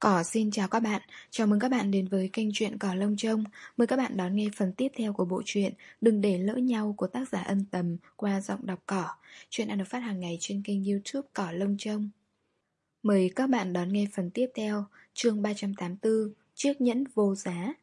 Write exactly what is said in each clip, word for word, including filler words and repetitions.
Cỏ xin chào các bạn, chào mừng các bạn đến với kênh truyện Cỏ Lông Trông. Mời các bạn đón nghe phần tiếp theo của bộ truyện Đừng để lỡ nhau của tác giả Ân Tầm qua giọng đọc Cỏ. Truyện đang được phát hàng ngày trên kênh YouTube Cỏ Lông Trông. Mời các bạn đón nghe phần tiếp theo, chương ba trăm tám mươi tư, Chiếc nhẫn vô giá.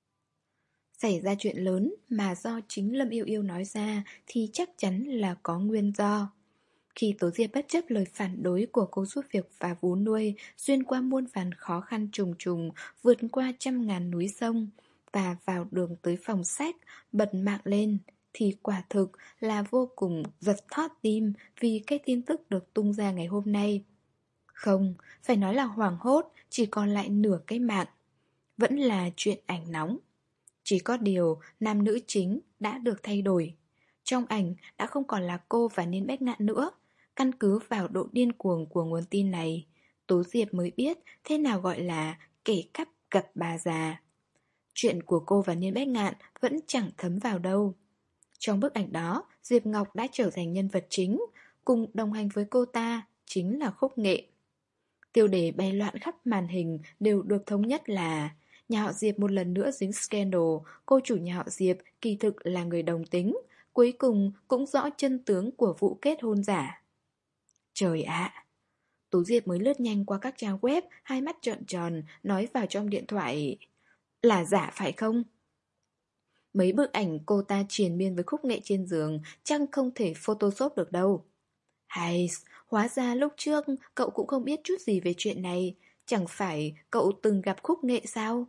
Xảy ra chuyện lớn mà do chính Lâm Yêu Yêu nói ra thì chắc chắn là có nguyên do. Khi Tố Diệp bất chấp lời phản đối của cô giúp việc và vú nuôi, xuyên qua muôn vàn khó khăn trùng trùng, vượt qua trăm ngàn núi sông, và vào đường tới phòng sách, bật mạng lên, thì quả thực là vô cùng giật thót tim vì cái tin tức được tung ra ngày hôm nay. Không, phải nói là hoảng hốt, chỉ còn lại nửa cái mạng. Vẫn là chuyện ảnh nóng. Chỉ có điều, nam nữ chính đã được thay đổi. Trong ảnh đã không còn là cô và Niên Bách Ngạn nữa. Căn cứ vào độ điên cuồng của nguồn tin này, Tố Diệp mới biết thế nào gọi là kẻ cắp gặp bà già. Chuyện của cô và Niên Bách Ngạn vẫn chẳng thấm vào đâu. Trong bức ảnh đó, Diệp Ngọc đã trở thành nhân vật chính, cùng đồng hành với cô ta chính là Khúc Nghệ. Tiêu đề bay loạn khắp màn hình đều được thống nhất là nhà họ Diệp một lần nữa dính scandal, cô chủ nhà họ Diệp kỳ thực là người đồng tính, cuối cùng cũng rõ chân tướng của vụ kết hôn giả. Trời ạ! Tú Diệp mới lướt nhanh qua các trang web, hai mắt trợn tròn, nói vào trong điện thoại. Là giả phải không? Mấy bức ảnh cô ta triền miên với Khúc Nghệ trên giường chắc không thể photoshop được đâu. Hay, hóa ra lúc trước cậu cũng không biết chút gì về chuyện này. Chẳng phải cậu từng gặp Khúc Nghệ sao?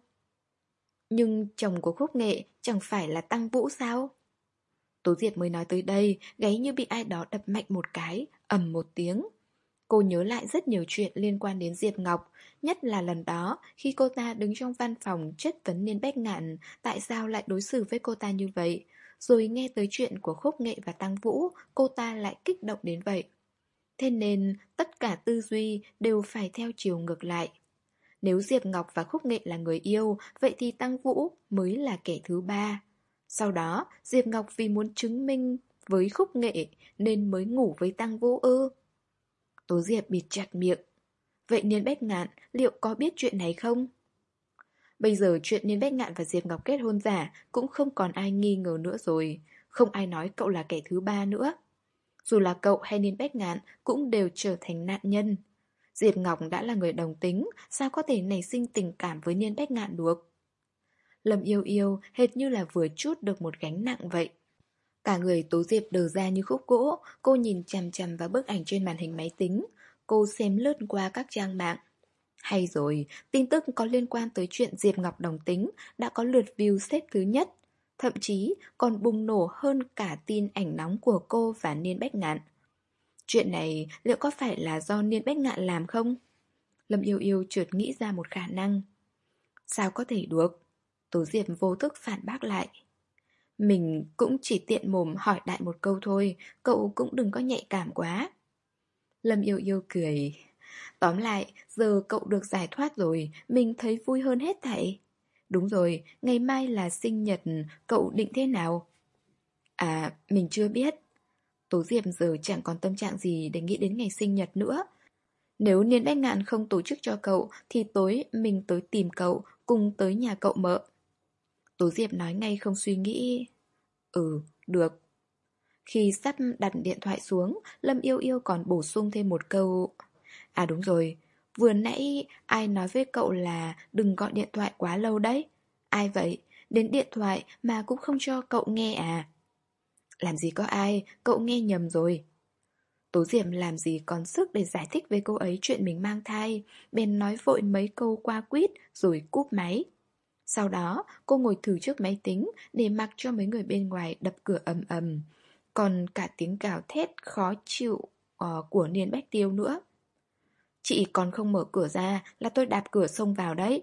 Nhưng chồng của Khúc Nghệ chẳng phải là Tăng Vũ sao? Tố Diệp mới nói tới đây, gáy như bị ai đó đập mạnh một cái, ầm một tiếng. Cô nhớ lại rất nhiều chuyện liên quan đến Diệp Ngọc, nhất là lần đó khi cô ta đứng trong văn phòng chất vấn Niên Bách Ngạn tại sao lại đối xử với cô ta như vậy. Rồi nghe tới chuyện của Khúc Nghệ và Tăng Vũ, cô ta lại kích động đến vậy. Thế nên tất cả tư duy đều phải theo chiều ngược lại. Nếu Diệp Ngọc và Khúc Nghệ là người yêu, vậy thì Tăng Vũ mới là kẻ thứ ba. Sau đó, Diệp Ngọc vì muốn chứng minh với Khúc Nghệ nên mới ngủ với Tăng Vũ ư. Tố Diệp bịt chặt miệng. Vậy Niên Bách Ngạn liệu có biết chuyện này không? Bây giờ chuyện Niên Bách Ngạn và Diệp Ngọc kết hôn giả cũng không còn ai nghi ngờ nữa rồi. Không ai nói cậu là kẻ thứ ba nữa. Dù là cậu hay Niên Bách Ngạn cũng đều trở thành nạn nhân. Diệp Ngọc đã là người đồng tính, sao có thể nảy sinh tình cảm với Niên Bách Ngạn được? Lâm Yêu Yêu hệt như là vừa trút được một gánh nặng vậy. Cả người Tố Diệp đờ ra như khúc gỗ, cô nhìn chằm chằm vào bức ảnh trên màn hình máy tính. Cô xem lướt qua các trang mạng. Hay rồi, tin tức có liên quan tới chuyện Diệp Ngọc đồng tính đã có lượt view xếp thứ nhất. Thậm chí còn bùng nổ hơn cả tin ảnh nóng của cô và Niên Bách Ngạn. Chuyện này liệu có phải là do Niên Bách Ngạn làm không? Lâm Yêu Yêu chợt nghĩ ra một khả năng. Sao có thể được? Tố Diệp vô thức phản bác lại. Mình cũng chỉ tiện mồm hỏi đại một câu thôi, cậu cũng đừng có nhạy cảm quá. Lâm Yêu Yêu cười. Tóm lại, giờ cậu được giải thoát rồi, mình thấy vui hơn hết thảy. Đúng rồi, ngày mai là sinh nhật, cậu định thế nào? À, mình chưa biết. Tố Diệp giờ chẳng còn tâm trạng gì để nghĩ đến ngày sinh nhật nữa. Nếu Niên Bách Ngạn không tổ chức cho cậu, thì tối mình tới tìm cậu, cùng tới nhà cậu mợ. Tố Diệp nói ngay không suy nghĩ. Ừ, được. Khi sắp đặt điện thoại xuống, Lâm Yêu Yêu còn bổ sung thêm một câu. À đúng rồi, vừa nãy ai nói với cậu là đừng gọi điện thoại quá lâu đấy? Ai vậy? Đến điện thoại mà cũng không cho cậu nghe à? Làm gì có ai, cậu nghe nhầm rồi. Tố Diệp làm gì còn sức để giải thích với cô ấy chuyện mình mang thai, bèn nói vội mấy câu qua quýt rồi cúp máy. Sau đó, cô ngồi thử trước máy tính để mặc cho mấy người bên ngoài đập cửa ầm ầm. Còn cả tiếng gào thét khó chịu uh, của Niên Bách Tiêu nữa. Chị còn không mở cửa ra là tôi đạp cửa xông vào đấy.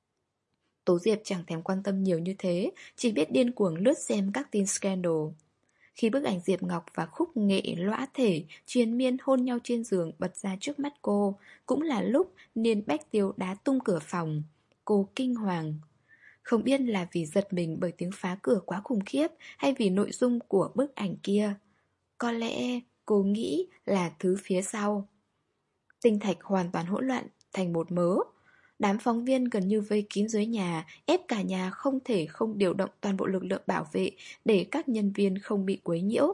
Tố Diệp chẳng thèm quan tâm nhiều như thế, chỉ biết điên cuồng lướt xem các tin scandal. Khi bức ảnh Diệp Ngọc và Khúc Nghệ lõa thể triền miên hôn nhau trên giường bật ra trước mắt cô, cũng là lúc Niên Bách Tiêu đá tung cửa phòng. Cô kinh hoàng. Không biết là vì giật mình bởi tiếng phá cửa quá khủng khiếp hay vì nội dung của bức ảnh kia. Có lẽ cô nghĩ là thứ phía sau. Tinh thạch hoàn toàn hỗn loạn thành một mớ. Đám phóng viên gần như vây kín dưới nhà, ép cả nhà không thể không điều động toàn bộ lực lượng bảo vệ để các nhân viên không bị quấy nhiễu.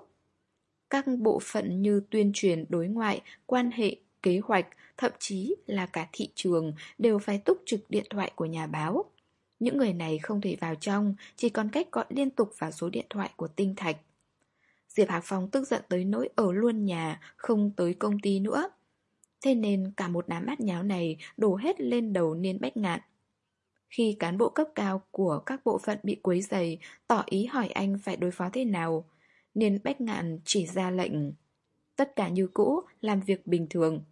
Các bộ phận như tuyên truyền đối ngoại, quan hệ, kế hoạch, thậm chí là cả thị trường đều phải túc trực điện thoại của nhà báo. Những người này không thể vào trong, chỉ còn cách gọi liên tục vào số điện thoại của Tinh Thạch. Diệp Hạc Phong tức giận tới nỗi ở luôn nhà, không tới công ty nữa. Thế nên cả một đám bát nháo này đổ hết lên đầu Niên Bách Ngạn. Khi cán bộ cấp cao của các bộ phận bị quấy rầy, tỏ ý hỏi anh phải đối phó thế nào, Niên Bách Ngạn chỉ ra lệnh tất cả như cũ, làm việc bình thường.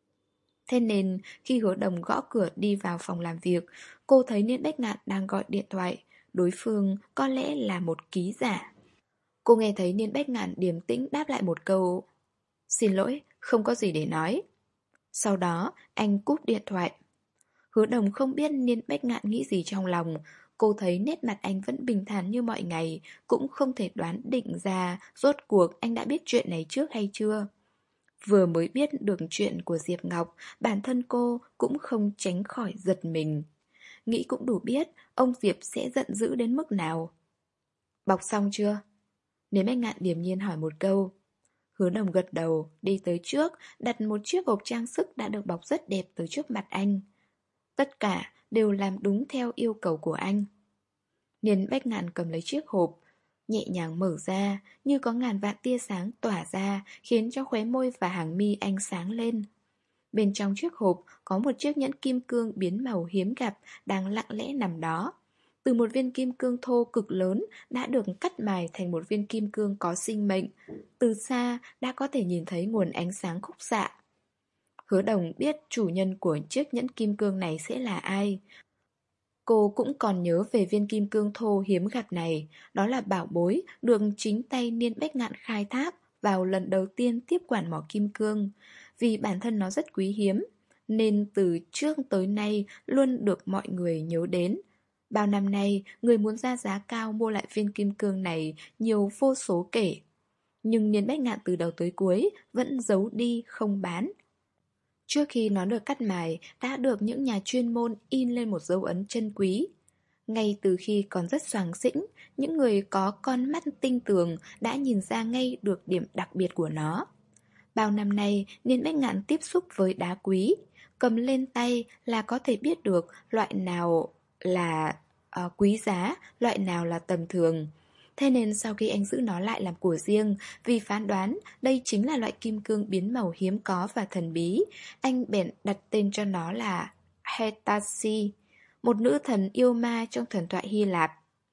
Thế nên khi Hứa Đồng gõ cửa đi vào phòng làm việc, cô thấy Niên Bách Ngạn đang gọi điện thoại. Đối phương có lẽ là một ký giả. Cô nghe thấy Niên Bách Ngạn điềm tĩnh đáp lại một câu: "Xin lỗi, không có gì để nói." Sau đó anh cúp điện thoại. Hứa Đồng không biết Niên Bách Ngạn nghĩ gì trong lòng. Cô thấy nét mặt anh vẫn bình thản như mọi ngày, cũng không thể đoán định ra rốt cuộc anh đã biết chuyện này trước hay chưa. Vừa mới biết được chuyện của Diệp Ngọc, bản thân cô cũng không tránh khỏi giật mình. Nghĩ cũng đủ biết ông Diệp sẽ giận dữ đến mức nào. "Bọc xong chưa?" Niên Bách Ngạn điềm nhiên hỏi một câu. Hứa Đồng gật đầu, đi tới trước, đặt một chiếc hộp trang sức đã được bọc rất đẹp tới trước mặt anh. Tất cả đều làm đúng theo yêu cầu của anh. Niên Bách Ngạn cầm lấy chiếc hộp, nhẹ nhàng mở ra, như có ngàn vạn tia sáng tỏa ra, khiến cho khóe môi và hàng mi anh sáng lên. Bên trong chiếc hộp có một chiếc nhẫn kim cương biến màu hiếm gặp đang lặng lẽ nằm đó. Từ một viên kim cương thô cực lớn đã được cắt mài thành một viên kim cương có sinh mệnh. Từ xa đã có thể nhìn thấy nguồn ánh sáng khúc xạ. Hứa Đồng biết chủ nhân của chiếc nhẫn kim cương này sẽ là ai. Cô cũng còn nhớ về viên kim cương thô hiếm gặp này. Đó là bảo bối được chính tay Niên Bách Ngạn khai thác vào lần đầu tiên tiếp quản mỏ kim cương. Vì bản thân nó rất quý hiếm, nên từ trước tới nay luôn được mọi người nhớ đến. Bao năm nay, người muốn ra giá cao mua lại viên kim cương này nhiều vô số kể. Nhưng Niên Bách Ngạn từ đầu tới cuối vẫn giấu đi không bán. Trước khi nó được cắt mài, đã được những nhà chuyên môn in lên một dấu ấn chân quý. Ngay từ khi còn rất xoàng xĩnh, những người có con mắt tinh tường đã nhìn ra ngay được điểm đặc biệt của nó. Bao năm nay, Niên Bách Ngạn tiếp xúc với đá quý, cầm lên tay là có thể biết được loại nào là uh, quý giá, loại nào là tầm thường. Thế nên sau khi anh giữ nó lại làm của riêng, vì phán đoán đây chính là loại kim cương biến màu hiếm có và thần bí, anh bèn đặt tên cho nó là Hetashi, một nữ thần yêu ma trong thần thoại Hy Lạp.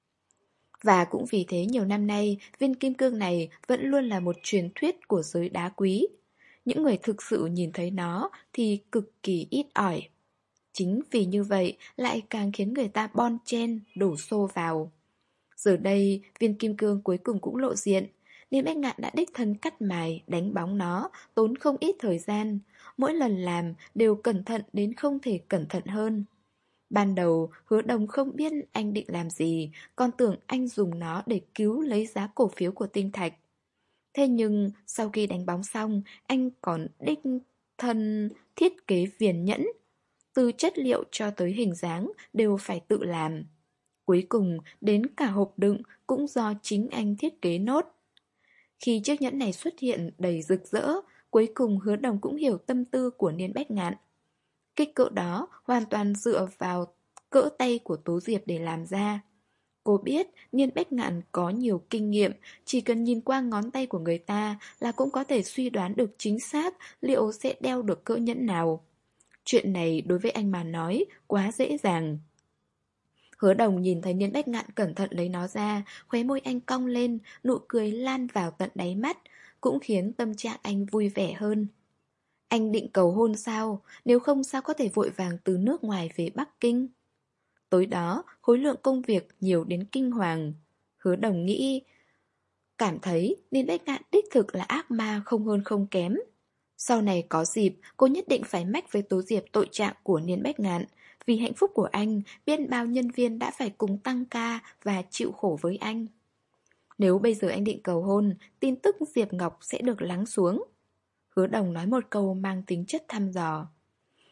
Và cũng vì thế nhiều năm nay, viên kim cương này vẫn luôn là một truyền thuyết của giới đá quý. Những người thực sự nhìn thấy nó thì cực kỳ ít ỏi. Chính vì như vậy lại càng khiến người ta bon chen, đổ xô vào. Giờ đây, viên kim cương cuối cùng cũng lộ diện. Niên Bách Ngạn đã đích thân cắt mài, đánh bóng nó, tốn không ít thời gian. Mỗi lần làm đều cẩn thận đến không thể cẩn thận hơn. Ban đầu, Hứa Đồng không biết anh định làm gì, còn tưởng anh dùng nó để cứu lấy giá cổ phiếu của Tinh Thạch. Thế nhưng, sau khi đánh bóng xong, anh còn đích thân thiết kế viền nhẫn. Từ chất liệu cho tới hình dáng đều phải tự làm. Cuối cùng, đến cả hộp đựng cũng do chính anh thiết kế nốt. Khi chiếc nhẫn này xuất hiện đầy rực rỡ, cuối cùng Hứa Đồng cũng hiểu tâm tư của Niên Bách Ngạn. Kích cỡ đó hoàn toàn dựa vào cỡ tay của Tố Diệp để làm ra. Cô biết Niên Bách Ngạn có nhiều kinh nghiệm, chỉ cần nhìn qua ngón tay của người ta là cũng có thể suy đoán được chính xác liệu sẽ đeo được cỡ nhẫn nào. Chuyện này đối với anh mà nói quá dễ dàng. Hứa Đồng nhìn thấy Niên Bách Ngạn cẩn thận lấy nó ra, khóe môi anh cong lên, nụ cười lan vào tận đáy mắt, cũng khiến tâm trạng anh vui vẻ hơn. Anh định cầu hôn sao? Nếu không sao có thể vội vàng từ nước ngoài về Bắc Kinh? Tối đó, khối lượng công việc nhiều đến kinh hoàng. Hứa Đồng nghĩ, cảm thấy Niên Bách Ngạn đích thực là ác ma không hơn không kém. Sau này có dịp, cô nhất định phải mách với Tố Diệp tội trạng của Niên Bách Ngạn. Vì hạnh phúc của anh, biết bao nhân viên đã phải cùng tăng ca và chịu khổ với anh. Nếu bây giờ anh định cầu hôn, tin tức Diệp Ngọc sẽ được lắng xuống. Hứa Đồng nói một câu mang tính chất thăm dò.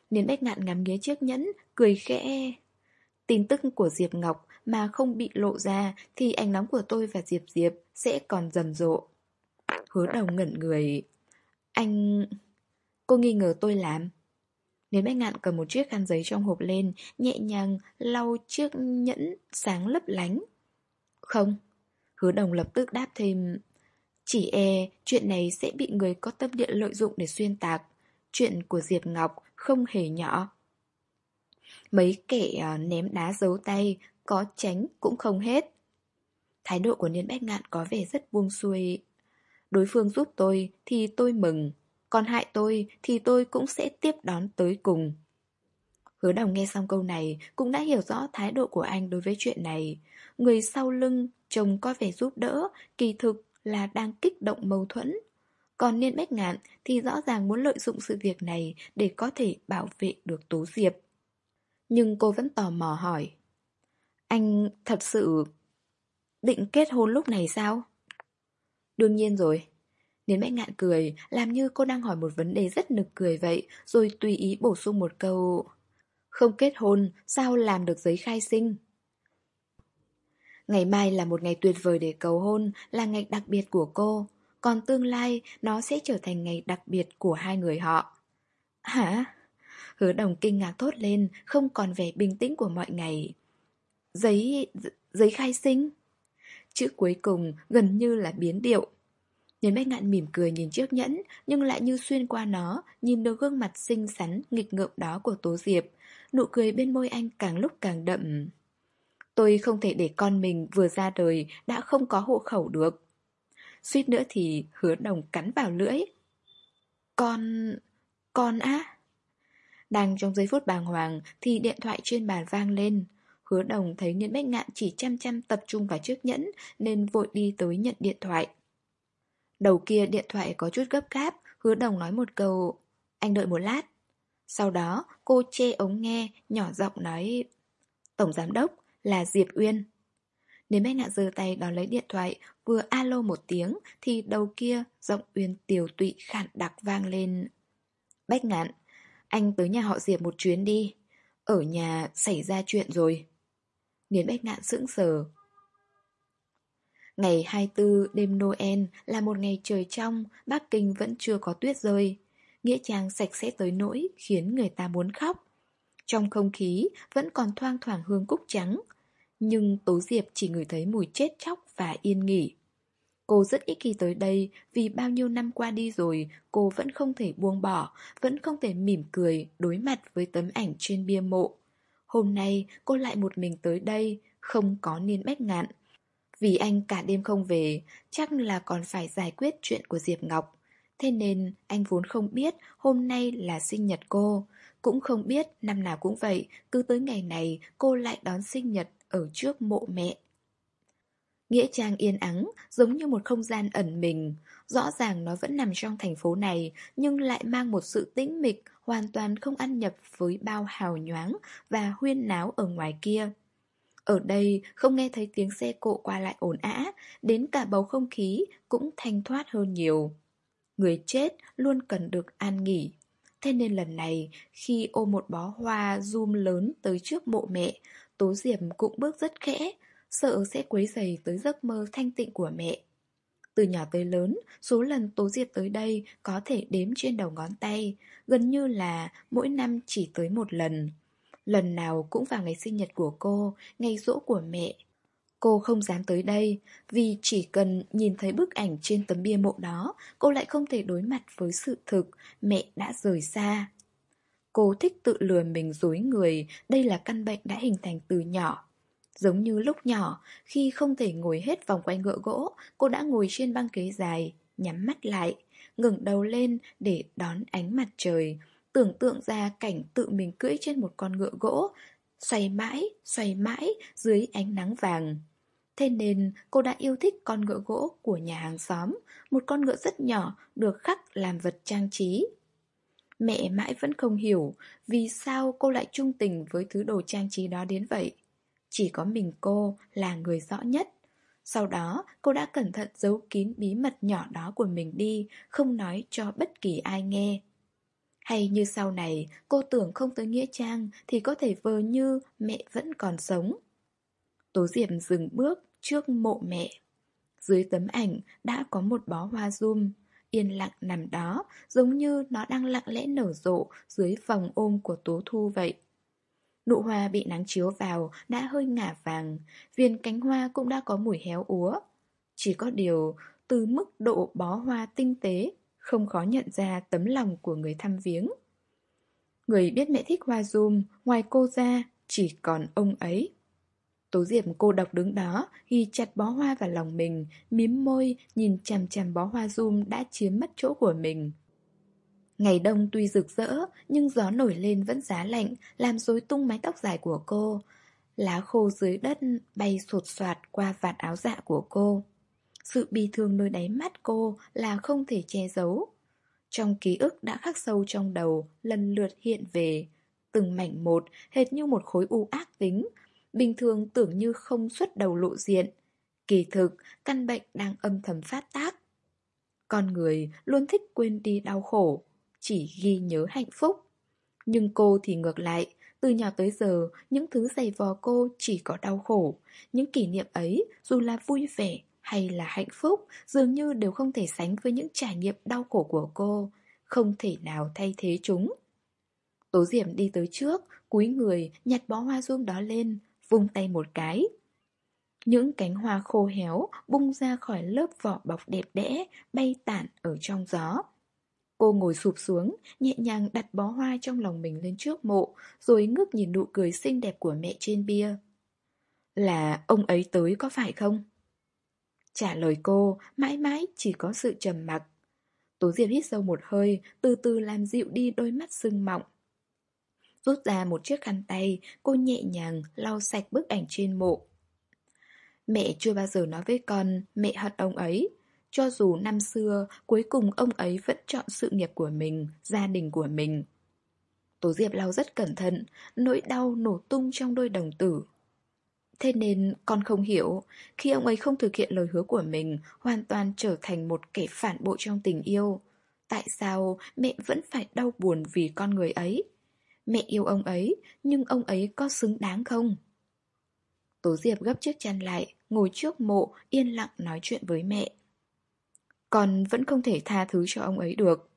Niên Bách Ngạn ngắm nghía chiếc nhẫn, cười khẽ. Tin tức của Diệp Ngọc mà không bị lộ ra thì ánh nóng của tôi và Diệp Diệp sẽ còn rầm rộ. Hứa Đồng ngẩn người. Anh... Cô nghi ngờ tôi làm. Niên Bách Ngạn cầm một chiếc khăn giấy trong hộp lên, nhẹ nhàng lau chiếc nhẫn sáng lấp lánh. Không. Hứa Đồng lập tức đáp thêm. Chỉ e chuyện này sẽ bị người có tâm địa lợi dụng để xuyên tạc. Chuyện của Diệp Ngọc không hề nhỏ. Mấy kẻ uh, ném đá giấu tay, có tránh cũng không hết. Thái độ của Niên Bách Ngạn có vẻ rất buông xuôi. Đối phương giúp tôi thì tôi mừng, còn hại tôi thì tôi cũng sẽ tiếp đón tới cùng. Hứa Đồng nghe xong câu này cũng đã hiểu rõ thái độ của anh đối với chuyện này. Người sau lưng trông có vẻ giúp đỡ, kỳ thực là đang kích động mâu thuẫn. Còn Niên Bách Ngạn thì rõ ràng muốn lợi dụng sự việc này để có thể bảo vệ được Tố Diệp. Nhưng cô vẫn tò mò hỏi. Anh thật sự định kết hôn lúc này sao? Đương nhiên rồi. Niên Bách Ngạn cười, làm như cô đang hỏi một vấn đề rất nực cười vậy, rồi tùy ý bổ sung một câu. Không kết hôn, sao làm được giấy khai sinh? Ngày mai là một ngày tuyệt vời để cầu hôn, là ngày đặc biệt của cô. Còn tương lai, nó sẽ trở thành ngày đặc biệt của hai người họ. Hả? Hứa Đồng kinh ngạc thốt lên, không còn vẻ bình tĩnh của mọi ngày. Giấy... giấy khai sinh? Chữ cuối cùng gần như là biến điệu. Niên Bách Ngạn mỉm cười nhìn chiếc nhẫn, nhưng lại như xuyên qua nó, nhìn được gương mặt xinh xắn, nghịch ngợm đó của Tố Diệp. Nụ cười bên môi anh càng lúc càng đậm. Tôi không thể để con mình vừa ra đời đã không có hộ khẩu được. Suýt nữa thì Hứa Đồng cắn vào lưỡi. Con... con á? Đang trong giây phút bàng hoàng thì điện thoại trên bàn vang lên. Hứa Đồng thấy Niên Bách Ngạn chỉ chăm chăm tập trung vào chiếc nhẫn nên vội đi tới nhận điện thoại. Đầu kia điện thoại có chút gấp gáp, Hứa Đồng nói một câu, anh đợi một lát. Sau đó cô che ống nghe, nhỏ giọng nói, Tổng Giám Đốc là Diệp Uyên. Niên Bách Ngạn giơ tay đón lấy điện thoại, vừa alo một tiếng thì đầu kia giọng Uyên tiều tụy khản đặc vang lên. Bách Ngạn, anh tới nhà họ Diệp một chuyến đi. Ở nhà xảy ra chuyện rồi. Niên Bách Ngạn sững sờ. Ngày hai mươi tư đêm Noel là một ngày trời trong, Bắc Kinh vẫn chưa có tuyết rơi. Nghĩa trang sạch sẽ tới nỗi khiến người ta muốn khóc. Trong không khí vẫn còn thoang thoảng hương cúc trắng. Nhưng Tố Diệp chỉ ngửi thấy mùi chết chóc và yên nghỉ. Cô rất ít khi tới đây vì bao nhiêu năm qua đi rồi cô vẫn không thể buông bỏ, vẫn không thể mỉm cười đối mặt với tấm ảnh trên bia mộ. Hôm nay cô lại một mình tới đây, không có Niên Bách Ngạn. Vì anh cả đêm không về, chắc là còn phải giải quyết chuyện của Diệp Ngọc. Thế nên anh vốn không biết hôm nay là sinh nhật cô. Cũng không biết năm nào cũng vậy, cứ tới ngày này cô lại đón sinh nhật ở trước mộ mẹ. Nghĩa trang yên ắng, giống như một không gian ẩn mình. Rõ ràng nó vẫn nằm trong thành phố này, nhưng lại mang một sự tĩnh mịch, hoàn toàn không ăn nhập với bao hào nhoáng và huyên náo ở ngoài kia. Ở đây không nghe thấy tiếng xe cộ qua lại ồn ào, đến cả bầu không khí cũng thanh thoát hơn nhiều. Người chết luôn cần được an nghỉ. Thế nên lần này, khi ôm một bó hoa zoom lớn tới trước mộ mẹ, Tố Diệp cũng bước rất khẽ, sợ sẽ quấy rầy tới giấc mơ thanh tịnh của mẹ. Từ nhỏ tới lớn, số lần Tố Diệp tới đây có thể đếm trên đầu ngón tay, gần như là mỗi năm chỉ tới một lần. Lần nào cũng vào ngày sinh nhật của cô, ngày giỗ của mẹ. Cô không dám tới đây, vì chỉ cần nhìn thấy bức ảnh trên tấm bia mộ đó, cô lại không thể đối mặt với sự thực, mẹ đã rời xa. Cô thích tự lừa mình dối người, đây là căn bệnh đã hình thành từ nhỏ. Giống như lúc nhỏ, khi không thể ngồi hết vòng quanh ngựa gỗ, cô đã ngồi trên băng ghế dài, nhắm mắt lại, ngẩng đầu lên để đón ánh mặt trời, tưởng tượng ra cảnh tự mình cưỡi trên một con ngựa gỗ, xoay mãi, xoay mãi dưới ánh nắng vàng. Thế nên cô đã yêu thích con ngựa gỗ của nhà hàng xóm, một con ngựa rất nhỏ được khắc làm vật trang trí. Mẹ mãi vẫn không hiểu vì sao cô lại trung tình với thứ đồ trang trí đó đến vậy. Chỉ có mình cô là người rõ nhất. Sau đó cô đã cẩn thận giấu kín bí mật nhỏ đó của mình đi, không nói cho bất kỳ ai nghe. Hay như sau này cô tưởng không tới nghĩa trang thì có thể vờ như mẹ vẫn còn sống. Tố Diệp dừng bước trước mộ mẹ. Dưới tấm ảnh đã có một bó hoa gium, yên lặng nằm đó, giống như nó đang lặng lẽ nở rộ dưới vòng ôm của Tố Thu vậy. Nụ hoa bị nắng chiếu vào đã hơi ngả vàng, viên cánh hoa cũng đã có mùi héo úa. Chỉ có điều, từ mức độ bó hoa tinh tế, không khó nhận ra tấm lòng của người thăm viếng. Người biết mẹ thích hoa gium, ngoài cô ra, chỉ còn ông ấy. Tố Diệp cô độc đứng đó, ghi chặt bó hoa vào lòng mình, mím môi, nhìn chằm chằm bó hoa gium đã chiếm mất chỗ của mình. Ngày đông tuy rực rỡ, nhưng gió nổi lên vẫn giá lạnh, làm rối tung mái tóc dài của cô. Lá khô dưới đất bay sột soạt qua vạt áo dạ của cô. Sự bi thương nơi đáy mắt cô là không thể che giấu. Trong ký ức đã khắc sâu trong đầu, lần lượt hiện về. Từng mảnh một, hệt như một khối u ác tính. Bình thường tưởng như không xuất đầu lộ diện. Kỳ thực, căn bệnh đang âm thầm phát tác. Con người luôn thích quên đi đau khổ, chỉ ghi nhớ hạnh phúc. Nhưng cô thì ngược lại, từ nhỏ tới giờ, những thứ dày vò cô chỉ có đau khổ. Những kỷ niệm ấy, dù là vui vẻ hay là hạnh phúc, dường như đều không thể sánh với những trải nghiệm đau khổ của cô, không thể nào thay thế chúng. Tố Diệp đi tới trước, cúi người, nhặt bó hoa gium đó lên, vung tay một cái. Những cánh hoa khô héo bung ra khỏi lớp vỏ bọc đẹp đẽ, bay tản ở trong gió. Cô ngồi sụp xuống, nhẹ nhàng đặt bó hoa trong lòng mình lên trước mộ, rồi ngước nhìn nụ cười xinh đẹp của mẹ trên bia. Là ông ấy tới có phải không? Trả lời cô, mãi mãi chỉ có sự trầm mặc. Tố Diệp hít sâu một hơi, từ từ làm dịu đi đôi mắt sưng mọng. Rút ra một chiếc khăn tay, cô nhẹ nhàng lau sạch bức ảnh trên mộ. Mẹ chưa bao giờ nói với con mẹ hận ông ấy. Cho dù năm xưa, cuối cùng ông ấy vẫn chọn sự nghiệp của mình, gia đình của mình. Tố Diệp lau rất cẩn thận, nỗi đau nổ tung trong đôi đồng tử. Thế nên con không hiểu, khi ông ấy không thực hiện lời hứa của mình, hoàn toàn trở thành một kẻ phản bội trong tình yêu, tại sao mẹ vẫn phải đau buồn vì con người ấy? Mẹ yêu ông ấy, nhưng ông ấy có xứng đáng không? Tố Diệp gấp chiếc chăn lại, ngồi trước mộ, yên lặng nói chuyện với mẹ. Con vẫn không thể tha thứ cho ông ấy được.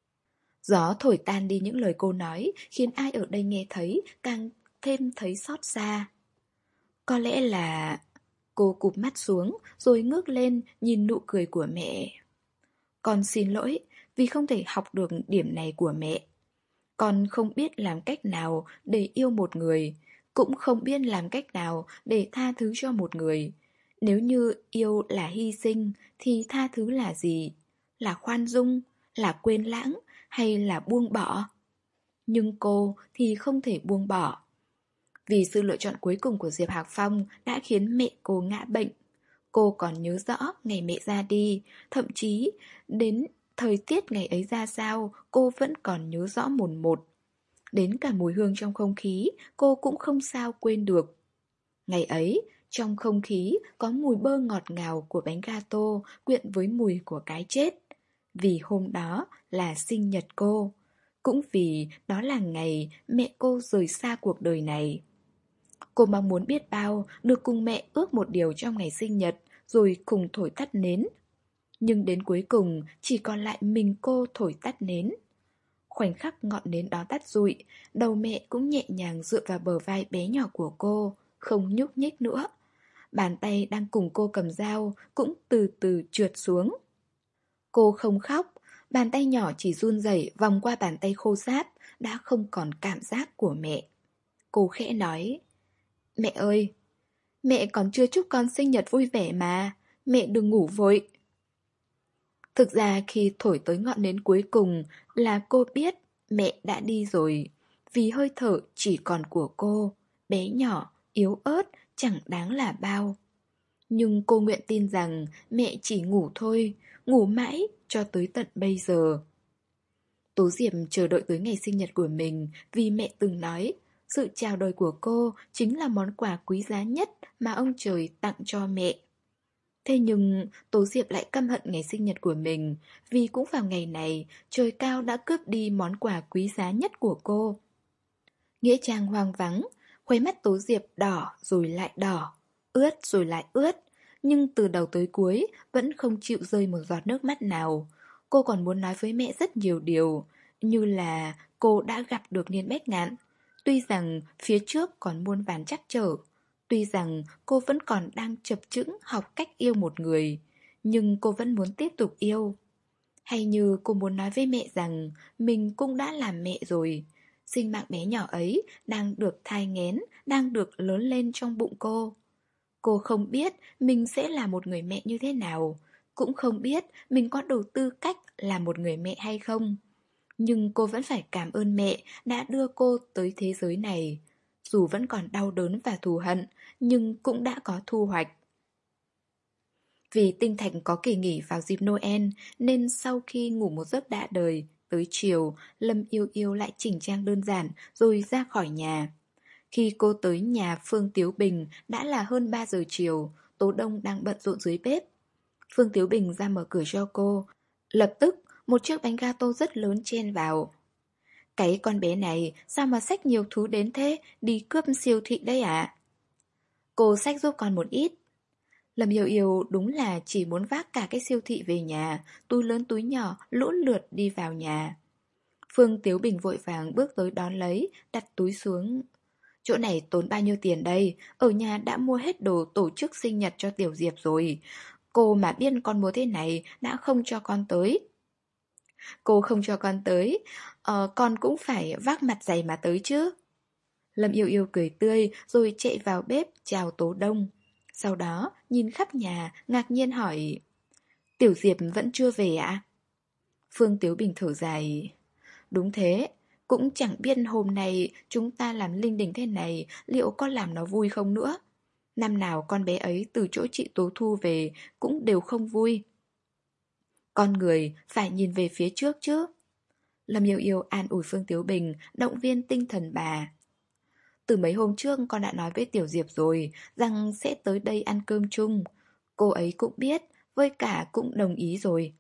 Gió thổi tan đi những lời cô nói, khiến ai ở đây nghe thấy càng thêm thấy xót xa. Có lẽ là... Cô cụp mắt xuống, rồi ngước lên nhìn nụ cười của mẹ. Con xin lỗi vì không thể học được điểm này của mẹ. Con không biết làm cách nào để yêu một người, cũng không biết làm cách nào để tha thứ cho một người. Nếu như yêu là hy sinh, thì tha thứ là gì? Là khoan dung, là quên lãng, hay là buông bỏ? Nhưng cô thì không thể buông bỏ. Vì sự lựa chọn cuối cùng của Diệp Hạc Phong đã khiến mẹ cô ngã bệnh. Cô còn nhớ rõ ngày mẹ ra đi, thậm chí đến thời tiết ngày ấy ra sao, cô vẫn còn nhớ rõ mồn một. Đến cả mùi hương trong không khí, cô cũng không sao quên được. Ngày ấy, trong không khí có mùi bơ ngọt ngào của bánh gato quyện với mùi của cái chết. Vì hôm đó là sinh nhật cô. Cũng vì đó là ngày mẹ cô rời xa cuộc đời này. Cô mong muốn biết bao được cùng mẹ ước một điều trong ngày sinh nhật, rồi cùng thổi tắt nến. Nhưng đến cuối cùng chỉ còn lại mình cô thổi tắt nến. Khoảnh khắc ngọn nến đó tắt rụi, đầu mẹ cũng nhẹ nhàng dựa vào bờ vai bé nhỏ của cô, không nhúc nhích nữa. Bàn tay đang cùng cô cầm dao cũng từ từ trượt xuống. Cô không khóc, bàn tay nhỏ chỉ run rẩy vòng qua bàn tay khô ráp, đã không còn cảm giác của mẹ. Cô khẽ nói, mẹ ơi, mẹ còn chưa chúc con sinh nhật vui vẻ mà, mẹ đừng ngủ vội. Thực ra khi thổi tới ngọn nến cuối cùng là cô biết mẹ đã đi rồi, vì hơi thở chỉ còn của cô, bé nhỏ, yếu ớt, chẳng đáng là bao. Nhưng cô nguyện tin rằng mẹ chỉ ngủ thôi, ngủ mãi cho tới tận bây giờ. Tố Diệp chờ đợi tới ngày sinh nhật của mình vì mẹ từng nói, sự chào đời của cô chính là món quà quý giá nhất mà ông trời tặng cho mẹ. Thế nhưng Tố Diệp lại căm hận ngày sinh nhật của mình, vì cũng vào ngày này, trời cao đã cướp đi món quà quý giá nhất của cô. Nghĩa trang hoang vắng, khóe mắt Tố Diệp đỏ rồi lại đỏ, ướt rồi lại ướt, nhưng từ đầu tới cuối vẫn không chịu rơi một giọt nước mắt nào. Cô còn muốn nói với mẹ rất nhiều điều, như là cô đã gặp được Niên Bách Ngạn. Tuy rằng phía trước còn muôn vàn trắc trở, tuy rằng cô vẫn còn đang chập chững học cách yêu một người, nhưng cô vẫn muốn tiếp tục yêu. Hay như cô muốn nói với mẹ rằng mình cũng đã làm mẹ rồi. Sinh mạng bé nhỏ ấy đang được thai nghén, đang được lớn lên trong bụng cô. Cô không biết mình sẽ là một người mẹ như thế nào, cũng không biết mình có đủ tư cách là một người mẹ hay không. Nhưng cô vẫn phải cảm ơn mẹ đã đưa cô tới thế giới này. Dù vẫn còn đau đớn và thù hận, nhưng cũng đã có thu hoạch. Vì Tinh Thạch có kỳ nghỉ vào dịp Noel, nên sau khi ngủ một giấc đã đời, tới chiều, Lâm Yêu Yêu lại chỉnh trang đơn giản rồi ra khỏi nhà. Khi cô tới nhà Phương Tiếu Bình đã là hơn ba giờ chiều, Tố Đông đang bận rộn dưới bếp. Phương Tiếu Bình ra mở cửa cho cô. Lập tức, một chiếc bánh gato rất lớn chen vào. Cái con bé này sao mà xách nhiều thứ đến thế, đi cướp siêu thị đây à? Cô xách giúp con một ít. Lâm Yêu Yêu đúng là chỉ muốn vác cả cái siêu thị về nhà, túi lớn túi nhỏ lũ lượt đi vào nhà. Phương Tiếu Bình vội vàng bước tới đón lấy, đặt túi xuống. Chỗ này tốn bao nhiêu tiền đây? Ở nhà đã mua hết đồ tổ chức sinh nhật cho Tiểu Diệp rồi. Cô mà biết con mua thế này đã không cho con tới. Cô không cho con tới, ờ, con cũng phải vác mặt dày mà tới chứ. Lâm Yêu Yêu cười tươi rồi chạy vào bếp chào Tố Đông. Sau đó nhìn khắp nhà ngạc nhiên hỏi: Tiểu Diệp vẫn chưa về ạ? Phương Tiếu Bình thở dài: Đúng thế, cũng chẳng biết hôm nay chúng ta làm linh đình thế này liệu có làm nó vui không nữa. Năm nào con bé ấy từ chỗ chị Tố Thu về cũng đều không vui. Con người phải nhìn về phía trước chứ. Lâm Yêu Yêu an ủi Phương Tiếu Bình, động viên tinh thần bà. Từ mấy hôm trước con đã nói với Tiểu Diệp rồi rằng sẽ tới đây ăn cơm chung. Cô ấy cũng biết, với cả cũng đồng ý rồi.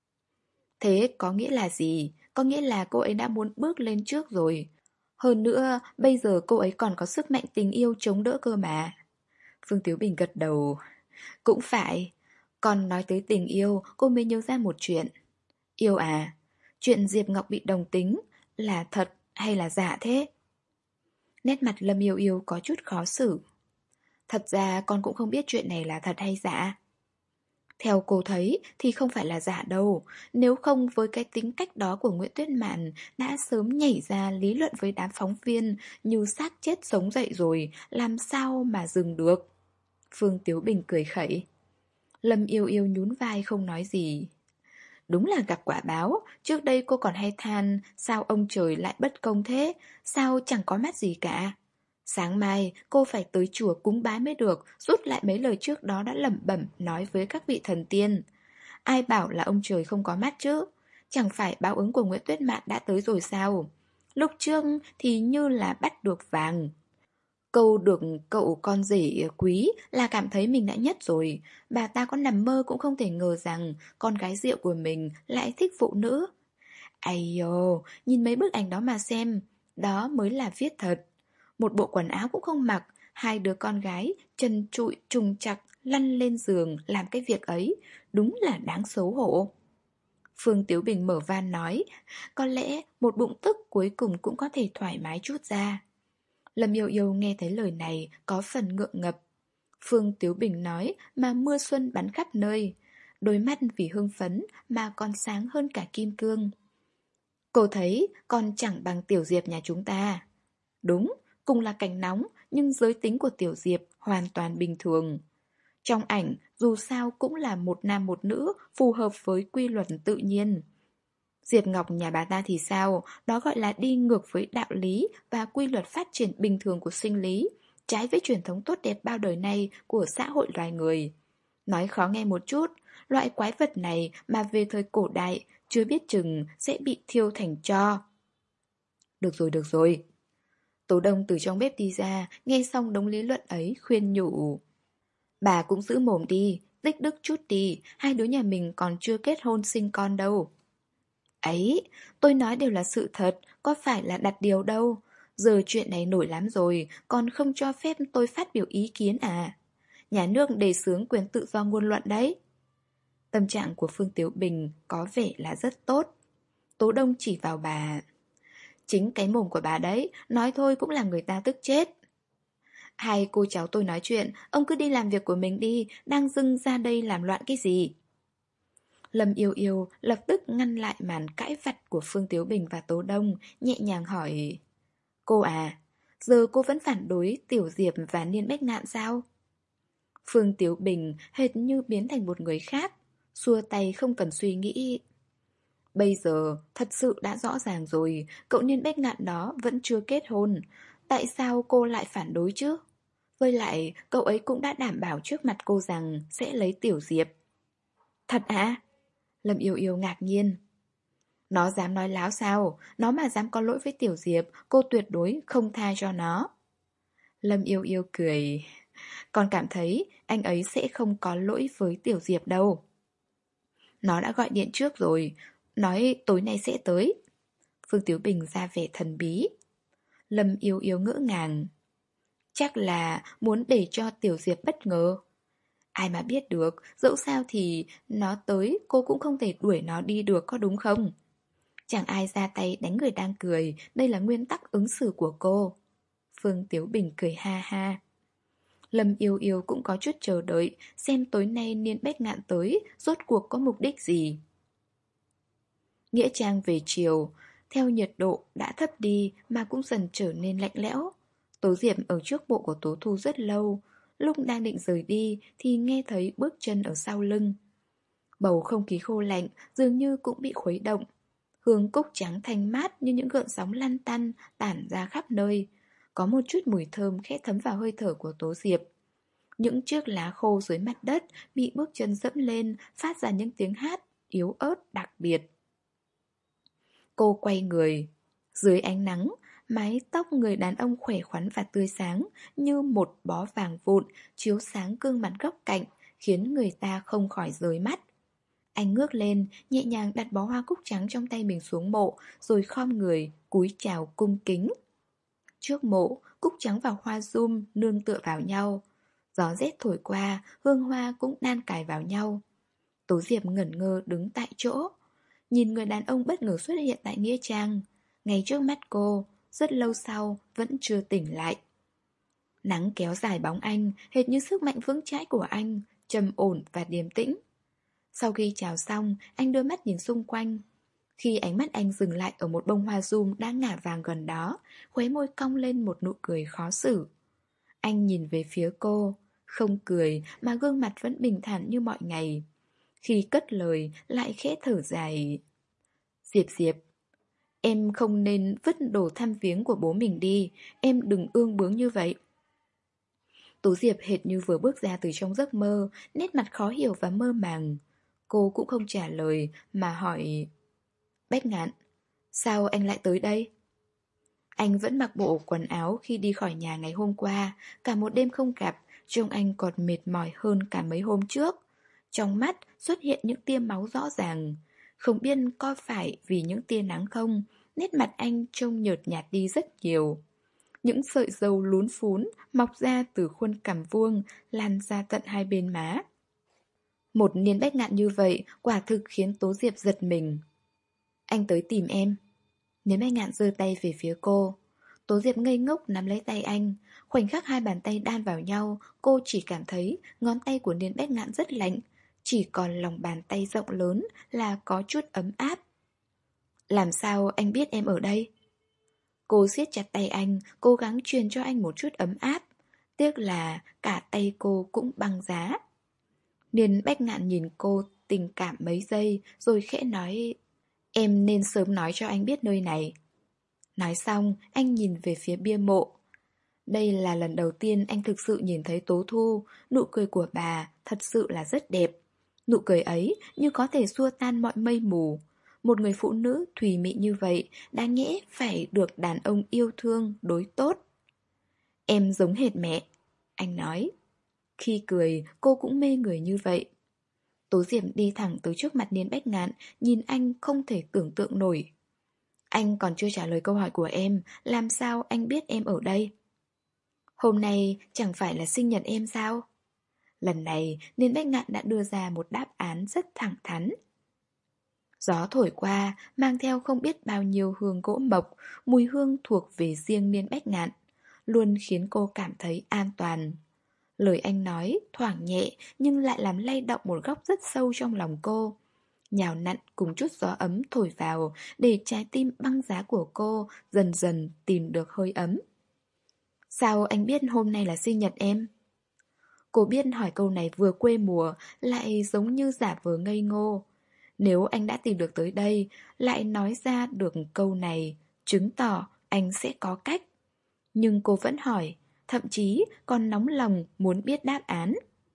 Thế có nghĩa là gì? Có nghĩa là cô ấy đã muốn bước lên trước rồi. Hơn nữa, bây giờ cô ấy còn có sức mạnh tình yêu chống đỡ cơ mà. Phương Tiếu Bình gật đầu. Cũng phải. Còn nói tới tình yêu, cô mới nhớ ra một chuyện. Yêu à? Chuyện Diệp Ngọc bị đồng tính là thật hay là giả thế? Nét mặt Lâm Yêu Yêu có chút khó xử. Thật ra con cũng không biết chuyện này là thật hay giả. Theo cô thấy thì không phải là giả đâu. Nếu không với cái tính cách đó của Nguyễn Tuyết Mạn đã sớm nhảy ra lý luận với đám phóng viên như xác chết sống dậy rồi, làm sao mà dừng được. Phương Tiếu Bình cười khẩy. Lâm Yêu Yêu nhún vai không nói gì. Đúng là gặp quả báo. Trước đây cô còn hay than sao ông trời lại bất công thế, sao chẳng có mắt gì cả. Sáng mai cô phải tới chùa cúng bái mới được, rút lại mấy lời trước đó đã lẩm bẩm nói với các vị thần tiên. Ai bảo là ông trời không có mắt chứ? Chẳng phải báo ứng của Nguyễn Tuyết Mạn đã tới rồi sao? Lúc trước thì như là bắt được vàng. Câu được cậu con rể quý là cảm thấy mình đã nhất rồi. Bà ta có nằm mơ cũng không thể ngờ rằng con gái rượu của mình lại thích phụ nữ. Ây dồ, nhìn mấy bức ảnh đó mà xem, đó mới là viết thật. Một bộ quần áo cũng không mặc, hai đứa con gái trần trụi trùng chặt lăn lên giường làm cái việc ấy, đúng là đáng xấu hổ. Phương Tiếu Bình mở van nói, có lẽ một bụng tức cuối cùng cũng có thể thoải mái chút ra. Lâm Yêu Yêu nghe thấy lời này có phần ngượng ngập. Phương Tiếu Bình nói mà mưa xuân bắn khắp nơi, đôi mắt vì hưng phấn mà còn sáng hơn cả kim cương. Cô thấy còn chẳng bằng Tiểu Diệp nhà chúng ta. Đúng, cùng là cảnh nóng, nhưng giới tính của Tiểu Diệp hoàn toàn bình thường. Trong ảnh, dù sao cũng là một nam một nữ, phù hợp với quy luật tự nhiên. Diệp Ngọc nhà bà ta thì sao? Đó gọi là đi ngược với đạo lý và quy luật phát triển bình thường của sinh lý, trái với truyền thống tốt đẹp bao đời nay của xã hội loài người. Nói khó nghe một chút, loại quái vật này mà về thời cổ đại chưa biết chừng sẽ bị thiêu thành tro. Được rồi, được rồi. Tố Đông từ trong bếp đi ra, nghe xong đống lý luận ấy khuyên nhủ. Bà cũng giữ mồm đi, Tích đức chút đi, hai đứa nhà mình còn chưa kết hôn sinh con đâu. Ấy, tôi nói đều là sự thật, có phải là đặt điều đâu. Giờ chuyện này nổi lắm rồi, còn không cho phép tôi phát biểu ý kiến à? Nhà nước đề xướng quyền tự do ngôn luận đấy. Tâm trạng của Phương Tiếu Bình có vẻ là rất tốt. Tố Đông chỉ vào bà. Chính cái mồm của bà đấy, nói thôi cũng làm người ta tức chết. Hai cô cháu tôi nói chuyện, ông cứ đi làm việc của mình đi, đang dưng ra đây làm loạn cái gì. Lâm Yêu Yêu lập tức ngăn lại màn cãi vặt của Phương Tiếu Bình và Tố Đông, nhẹ nhàng hỏi: Cô à, giờ cô vẫn phản đối Tiểu Diệp và Niên Bách Ngạn sao? Phương Tiếu Bình hệt như biến thành một người khác, xua tay không cần suy nghĩ. Bây giờ thật sự đã rõ ràng rồi, cậu Niên Bách Ngạn đó vẫn chưa kết hôn. Tại sao cô lại phản đối chứ? Với lại, cậu ấy cũng đã đảm bảo trước mặt cô rằng sẽ lấy Tiểu Diệp. Thật à? Lâm Yêu Yêu ngạc nhiên. Nó dám nói láo sao? Nó mà dám có lỗi với Tiểu Diệp, cô tuyệt đối không tha cho nó. Lâm Yêu Yêu cười. Con cảm thấy anh ấy sẽ không có lỗi với Tiểu Diệp đâu. Nó đã gọi điện trước rồi, nói tối nay sẽ tới. Phương Tiếu Bình ra vẻ thần bí. Lâm Yêu Yêu ngỡ ngàng. Chắc là muốn để cho Tiểu Diệp bất ngờ. Ai mà biết được, dẫu sao thì nó tới cô cũng không thể đuổi nó đi được, có đúng không? Chẳng ai ra tay đánh người đang cười, đây là nguyên tắc ứng xử của cô. Phương Tiếu Bình cười ha ha. Lâm Yêu Yêu cũng có chút chờ đợi, xem tối nay Niên Bách Ngạn tới, rốt cuộc có mục đích gì. Nghĩa trang về chiều, theo nhiệt độ đã thấp đi mà cũng dần trở nên lạnh lẽo. Tố Diệp ở trước bộ của Tố Thu rất lâu, lúc đang định rời đi thì nghe thấy bước chân ở sau lưng. Bầu không khí khô lạnh dường như cũng bị khuấy động. Hương cúc trắng thanh mát như những gợn sóng lăn tăn tản ra khắp nơi. Có một chút mùi thơm khẽ thấm vào hơi thở của Tố Diệp. Những chiếc lá khô dưới mặt đất bị bước chân dẫm lên phát ra những tiếng hát yếu ớt đặc biệt. Cô quay người. Dưới ánh nắng, mái tóc người đàn ông khỏe khoắn và tươi sáng như một bó vàng vụn chiếu sáng gương mặt góc cạnh, khiến người ta không khỏi rời mắt. Anh ngước lên, nhẹ nhàng đặt bó hoa cúc trắng trong tay mình xuống mộ, rồi khom người, cúi chào cung kính. Trước mộ, cúc trắng và hoa rum nương tựa vào nhau. Gió rét thổi qua, hương hoa cũng đan cài vào nhau. Tố Diệp ngẩn ngơ đứng tại chỗ, nhìn người đàn ông bất ngờ xuất hiện tại nghĩa trang, ngay trước mắt cô, rất lâu sau vẫn chưa tỉnh lại. Nắng kéo dài bóng anh, hệt như sức mạnh vững chãi của anh, trầm ổn và điềm tĩnh. Sau khi chào xong, anh đưa mắt nhìn xung quanh. Khi ánh mắt anh dừng lại ở một bông hoa rum đang ngả vàng gần đó, khóe môi cong lên một nụ cười khó xử. Anh nhìn về phía cô, không cười mà gương mặt vẫn bình thản như mọi ngày. Khi cất lời lại khẽ thở dài. Diệp Diệp, em không nên vứt đồ thăm viếng của bố mình đi, em đừng ương bướng như vậy. Tú Diệp hệt như vừa bước ra từ trong giấc mơ, nét mặt khó hiểu và mơ màng. Cô cũng không trả lời mà hỏi: Bách Ngạn, sao anh lại tới đây? Anh vẫn mặc bộ quần áo khi đi khỏi nhà ngày hôm qua, cả một đêm không gặp, trông anh còn mệt mỏi hơn cả mấy hôm trước. Trong mắt xuất hiện những tia máu rõ ràng. Không biết có phải vì những tia nắng không, nét mặt anh trông nhợt nhạt đi rất nhiều. Những sợi râu lún phún mọc ra từ khuôn cằm vuông, lan ra tận hai bên má. Một Niên Bách Ngạn như vậy quả thực khiến Tố Diệp giật mình. Anh tới tìm em. Niên Bách Ngạn giơ tay về phía cô. Tố Diệp ngây ngốc nắm lấy tay anh. Khoảnh khắc hai bàn tay đan vào nhau, cô chỉ cảm thấy ngón tay của Niên Bách Ngạn rất lạnh. Chỉ còn lòng bàn tay rộng lớn là có chút ấm áp. Làm sao anh biết em ở đây? Cô siết chặt tay anh, cố gắng truyền cho anh một chút ấm áp. Tiếc là cả tay cô cũng băng giá. Niên Bách Ngạn nhìn cô tình cảm mấy giây, rồi khẽ nói: Em nên sớm nói cho anh biết nơi này. Nói xong, anh nhìn về phía bia mộ. Đây là lần đầu tiên anh thực sự nhìn thấy Tố Thu. Nụ cười của bà thật sự là rất đẹp. Nụ cười ấy như có thể xua tan mọi mây mù. Một người phụ nữ thùy mị như vậy đáng nhẽ phải được đàn ông yêu thương, đối tốt. Em giống hệt mẹ, anh nói. Khi cười, cô cũng mê người như vậy. Tố Diệp đi thẳng tới trước mặt Niên Bách Ngạn, nhìn anh không thể tưởng tượng nổi. Anh còn chưa trả lời câu hỏi của em, làm sao anh biết em ở đây? Hôm nay chẳng phải là sinh nhật em sao? Lần này, Niên Bách Ngạn đã đưa ra một đáp án rất thẳng thắn. Gió thổi qua, mang theo không biết bao nhiêu hương gỗ mộc, mùi hương thuộc về riêng Niên Bách Ngạn, luôn khiến cô cảm thấy an toàn. Lời anh nói thoảng nhẹ nhưng lại làm lay động một góc rất sâu trong lòng cô. Nhào nặn cùng chút gió ấm thổi vào để trái tim băng giá của cô dần dần tìm được hơi ấm. Sao anh biết hôm nay là sinh nhật em? Cô biết hỏi câu này vừa quê mùa, lại giống như giả vờ ngây ngô. Nếu anh đã tìm được tới đây, lại nói ra được câu này, chứng tỏ anh sẽ có cách. Nhưng cô vẫn hỏi, thậm chí còn nóng lòng muốn biết đáp án.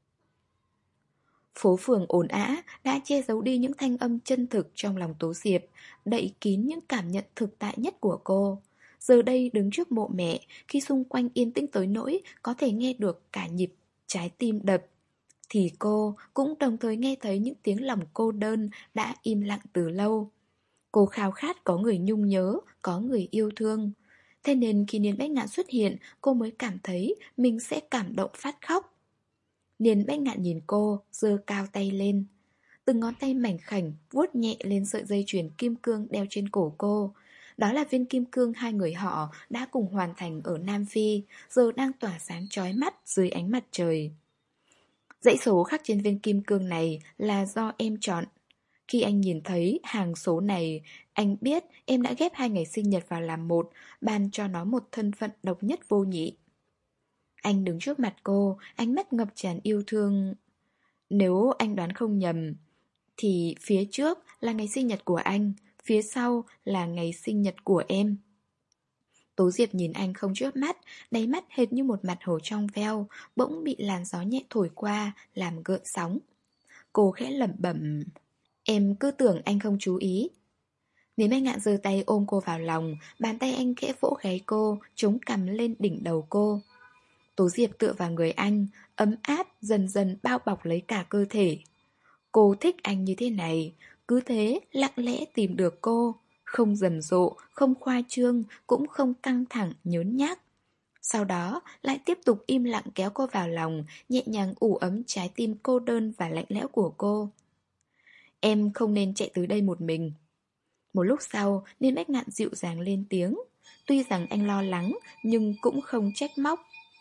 Phố phường ồn ào đã che giấu đi những thanh âm chân thực trong lòng Tố Diệp, đậy kín những cảm nhận thực tại nhất của cô. Giờ đây đứng trước mộ mẹ, khi xung quanh yên tĩnh tới nỗi có thể nghe được cả nhịp trái tim đập, thì cô cũng đồng thời nghe thấy những tiếng lòng cô đơn đã im lặng từ lâu. Cô khao khát có người nhung nhớ, có người yêu thương. Thế nên khi Niên Bách Ngạn xuất hiện, cô mới cảm thấy mình sẽ cảm động phát khóc. Niên Bách Ngạn nhìn cô, giơ cao tay lên. Từng ngón tay mảnh khảnh vuốt nhẹ lên sợi dây chuyền kim cương đeo trên cổ cô. Đó là viên kim cương hai người họ đã cùng hoàn thành ở Nam Phi, giờ đang tỏa sáng chói mắt dưới ánh mặt trời. Dãy số khắc trên viên kim cương này là do em chọn. Khi anh nhìn thấy hàng số này, anh biết em đã ghép hai ngày sinh nhật vào làm một, ban cho nó một thân phận độc nhất vô nhị. Anh đứng trước mặt cô, ánh mắt ngập tràn yêu thương. Nếu anh đoán không nhầm, thì phía trước là ngày sinh nhật của anh, phía sau là ngày sinh nhật của em. Tố Diệp nhìn anh không chớp mắt, đáy mắt hệt như một mặt hồ trong veo, bỗng bị làn gió nhẹ thổi qua, làm gợn sóng. Cô khẽ lẩm bẩm, em cứ tưởng anh không chú ý. Niên Bách Ngạn giơ tay ôm cô vào lòng, bàn tay anh khẽ vỗ gáy cô, chống cằm lên đỉnh đầu cô. Tố Diệp tựa vào người anh, ấm áp dần dần bao bọc lấy cả cơ thể. Cô thích anh như thế này, cứ thế lặng lẽ tìm được cô, không rầm rộ, không khoa trương, cũng không căng thẳng nhớn nhác. Sau đó lại tiếp tục im lặng kéo cô vào lòng, nhẹ nhàng ủ ấm trái tim cô đơn và lạnh lẽo của cô. Em không nên chạy tới đây một mình. Một lúc sau, Niên Bách Ngạn dịu dàng lên tiếng. Tuy rằng anh lo lắng, nhưng cũng không trách móc.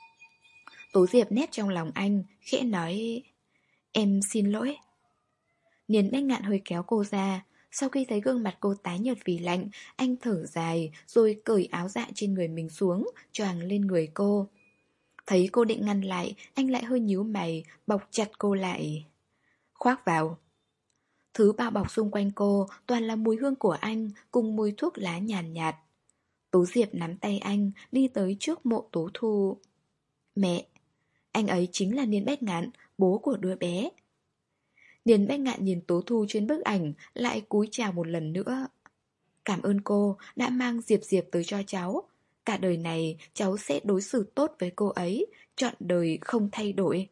Tố Diệp nét trong lòng anh, khẽ nói, em xin lỗi. Niên Bách Ngạn hơi kéo cô ra. Sau khi thấy gương mặt cô tái nhợt vì lạnh, anh thở dài rồi cởi áo dạ trên người mình xuống, choàng lên người cô. Thấy cô định ngăn lại, anh lại hơi nhíu mày, bọc chặt cô lại. Khoác vào. Thứ bao bọc xung quanh cô toàn là mùi hương của anh cùng mùi thuốc lá nhàn nhạt, nhạt. Tố Diệp nắm tay anh đi tới trước mộ Tố Thu. Mẹ, anh ấy chính là Niên Bách Ngạn, bố của đứa bé. Niên Bách Ngạn nhìn Tố Thu trên bức ảnh, lại cúi chào một lần nữa. Cảm ơn cô đã mang Diệp Diệp tới cho cháu. Cả đời này cháu sẽ đối xử tốt với cô ấy, trọn đời không thay đổi.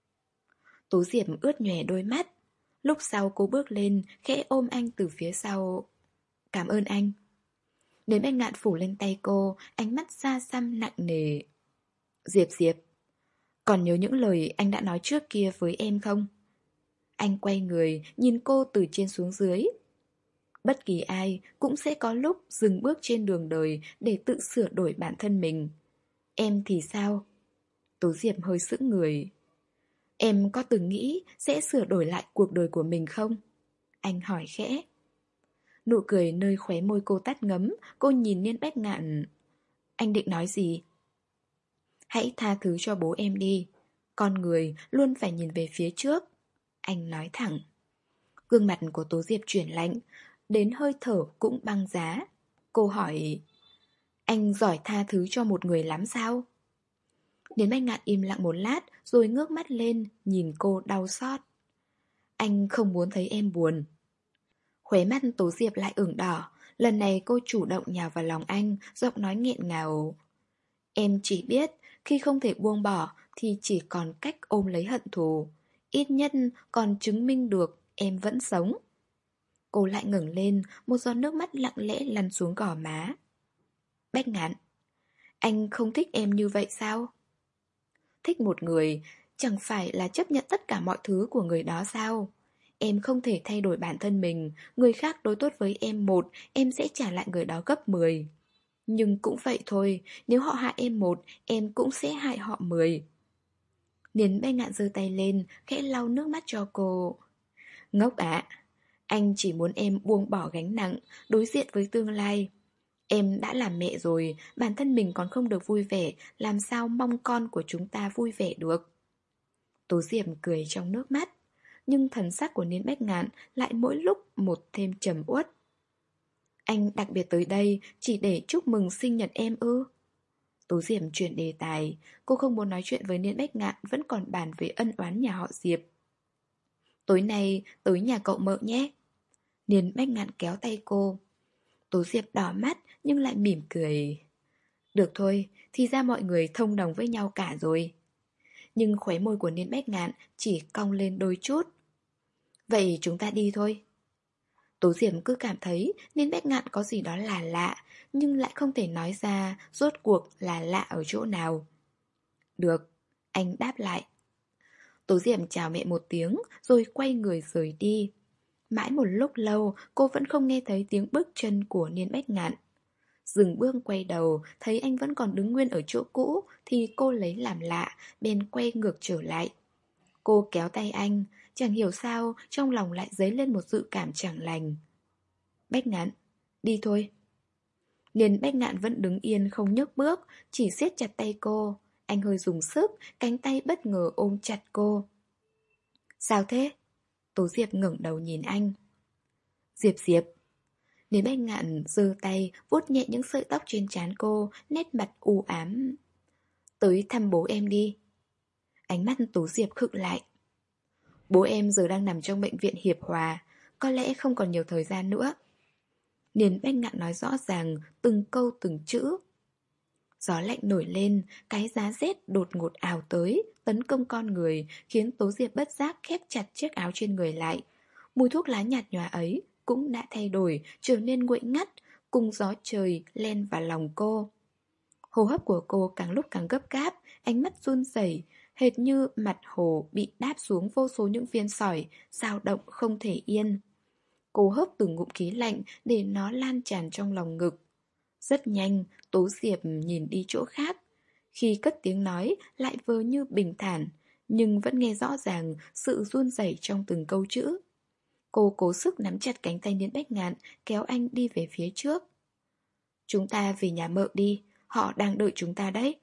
Tố Diệp ướt nhòe đôi mắt. Lúc sau cô bước lên, khẽ ôm anh từ phía sau. Cảm ơn anh. Niên Bách Ngạn phủ lên tay cô, ánh mắt xa xăm nặng nề. Diệp Diệp, còn nhớ những lời anh đã nói trước kia với em không? Anh quay người, nhìn cô từ trên xuống dưới. Bất kỳ ai cũng sẽ có lúc dừng bước trên đường đời để tự sửa đổi bản thân mình. Em thì sao? Tố Diệp hơi sững người. Em có từng nghĩ sẽ sửa đổi lại cuộc đời của mình không? Anh hỏi khẽ. Nụ cười nơi khóe môi cô tắt ngấm, cô nhìn Niên Bách Ngạn. Anh định nói gì? Hãy tha thứ cho bố em đi. Con người luôn phải nhìn về phía trước. Anh nói thẳng. Gương mặt của Tố Diệp chuyển lạnh, đến hơi thở cũng băng giá. Cô hỏi, anh giỏi tha thứ cho một người lắm sao? Niên Bách Ngạn im lặng một lát, rồi ngước mắt lên, nhìn cô đau xót. Anh không muốn thấy em buồn. Khóe mắt Tố Diệp lại ửng đỏ. Lần này cô chủ động nhào vào lòng anh, giọng nói nghẹn ngào. Em chỉ biết, khi không thể buông bỏ, thì chỉ còn cách ôm lấy hận thù. Ít nhất còn chứng minh được em vẫn sống. Cô lại ngẩng lên, một giọt nước mắt lặng lẽ lăn xuống gò má. Bách Ngạn, anh không thích em như vậy sao? Thích một người chẳng phải là chấp nhận tất cả mọi thứ của người đó sao? Em không thể thay đổi bản thân mình. Người khác đối tốt với em một, em sẽ trả lại người đó gấp mười. Nhưng cũng vậy thôi, nếu họ hại em một, em cũng sẽ hại họ mười. Niến Bách Ngạn giơ tay lên, khẽ lau nước mắt cho cô. Ngốc ạ, anh chỉ muốn em buông bỏ gánh nặng, đối diện với tương lai. Em đã làm mẹ rồi, bản thân mình còn không được vui vẻ, làm sao mong con của chúng ta vui vẻ được. Tố Diệp cười trong nước mắt, nhưng thần sắc của Niến Bách Ngạn lại mỗi lúc một thêm trầm uất. Anh đặc biệt tới đây chỉ để chúc mừng sinh nhật em ư? Tố Diệp chuyển đề tài, cô không muốn nói chuyện với Niến Bách Ngạn, vẫn còn bàn về ân oán nhà họ Diệp. Tối nay tới nhà cậu mợ nhé. Niến Bách Ngạn kéo tay cô. Tố Diệp đỏ mắt nhưng lại mỉm cười. Được thôi, thì ra mọi người thông đồng với nhau cả rồi. Nhưng khóe môi của Niến Bách Ngạn chỉ cong lên đôi chút. Vậy chúng ta đi thôi. Tố Diệp cứ cảm thấy Niến Bách Ngạn có gì đó là lạ, nhưng lại không thể nói ra rốt cuộc là lạ ở chỗ nào. Được, anh đáp lại. Tố Diệp chào mẹ một tiếng rồi quay người rời đi. Mãi một lúc lâu cô vẫn không nghe thấy tiếng bước chân của Niến Bách Ngạn. Dừng bước quay đầu, thấy anh vẫn còn đứng nguyên ở chỗ cũ thì cô lấy làm lạ, bèn quay ngược trở lại. Cô kéo tay anh, chẳng hiểu sao trong lòng lại dấy lên một dự cảm chẳng lành. Bách Ngạn, đi thôi. Niến Bách Ngạn vẫn đứng yên không nhấc bước, chỉ siết chặt tay cô. Anh hơi dùng sức, cánh tay bất ngờ ôm chặt cô. Sao thế? Tố Diệp ngẩng đầu nhìn anh. Diệp Diệp. Niến Bách Ngạn giơ tay vuốt nhẹ những sợi tóc trên trán cô, nét mặt u ám. Tới thăm bố em đi. Ánh mắt Tố Diệp khựng lại. Bố em giờ đang nằm trong bệnh viện Hiệp Hòa, có lẽ không còn nhiều thời gian nữa. Niến Bách Ngạn nói rõ ràng, từng câu từng chữ. Gió lạnh nổi lên, cái giá rét đột ngột ào tới, tấn công con người, khiến Tố Diệp bất giác khép chặt chiếc áo trên người lại. Mùi thuốc lá nhạt nhòa ấy cũng đã thay đổi, trở nên nguội ngắt, cùng gió trời len vào lòng cô. Hô hấp của cô càng lúc càng gấp gáp, ánh mắt run rẩy, hệt như mặt hồ bị đáp xuống vô số những viên sỏi, dao động không thể yên. Cô hớp từng ngụm khí lạnh để nó lan tràn trong lòng ngực. Rất nhanh, Tố Diệp nhìn đi chỗ khác. Khi cất tiếng nói lại vờ như bình thản, nhưng vẫn nghe rõ ràng sự run rẩy trong từng câu chữ. Cô cố sức nắm chặt cánh tay Niến Bách Ngạn, kéo anh đi về phía trước. Chúng ta về nhà mợ đi, họ đang đợi chúng ta đấy.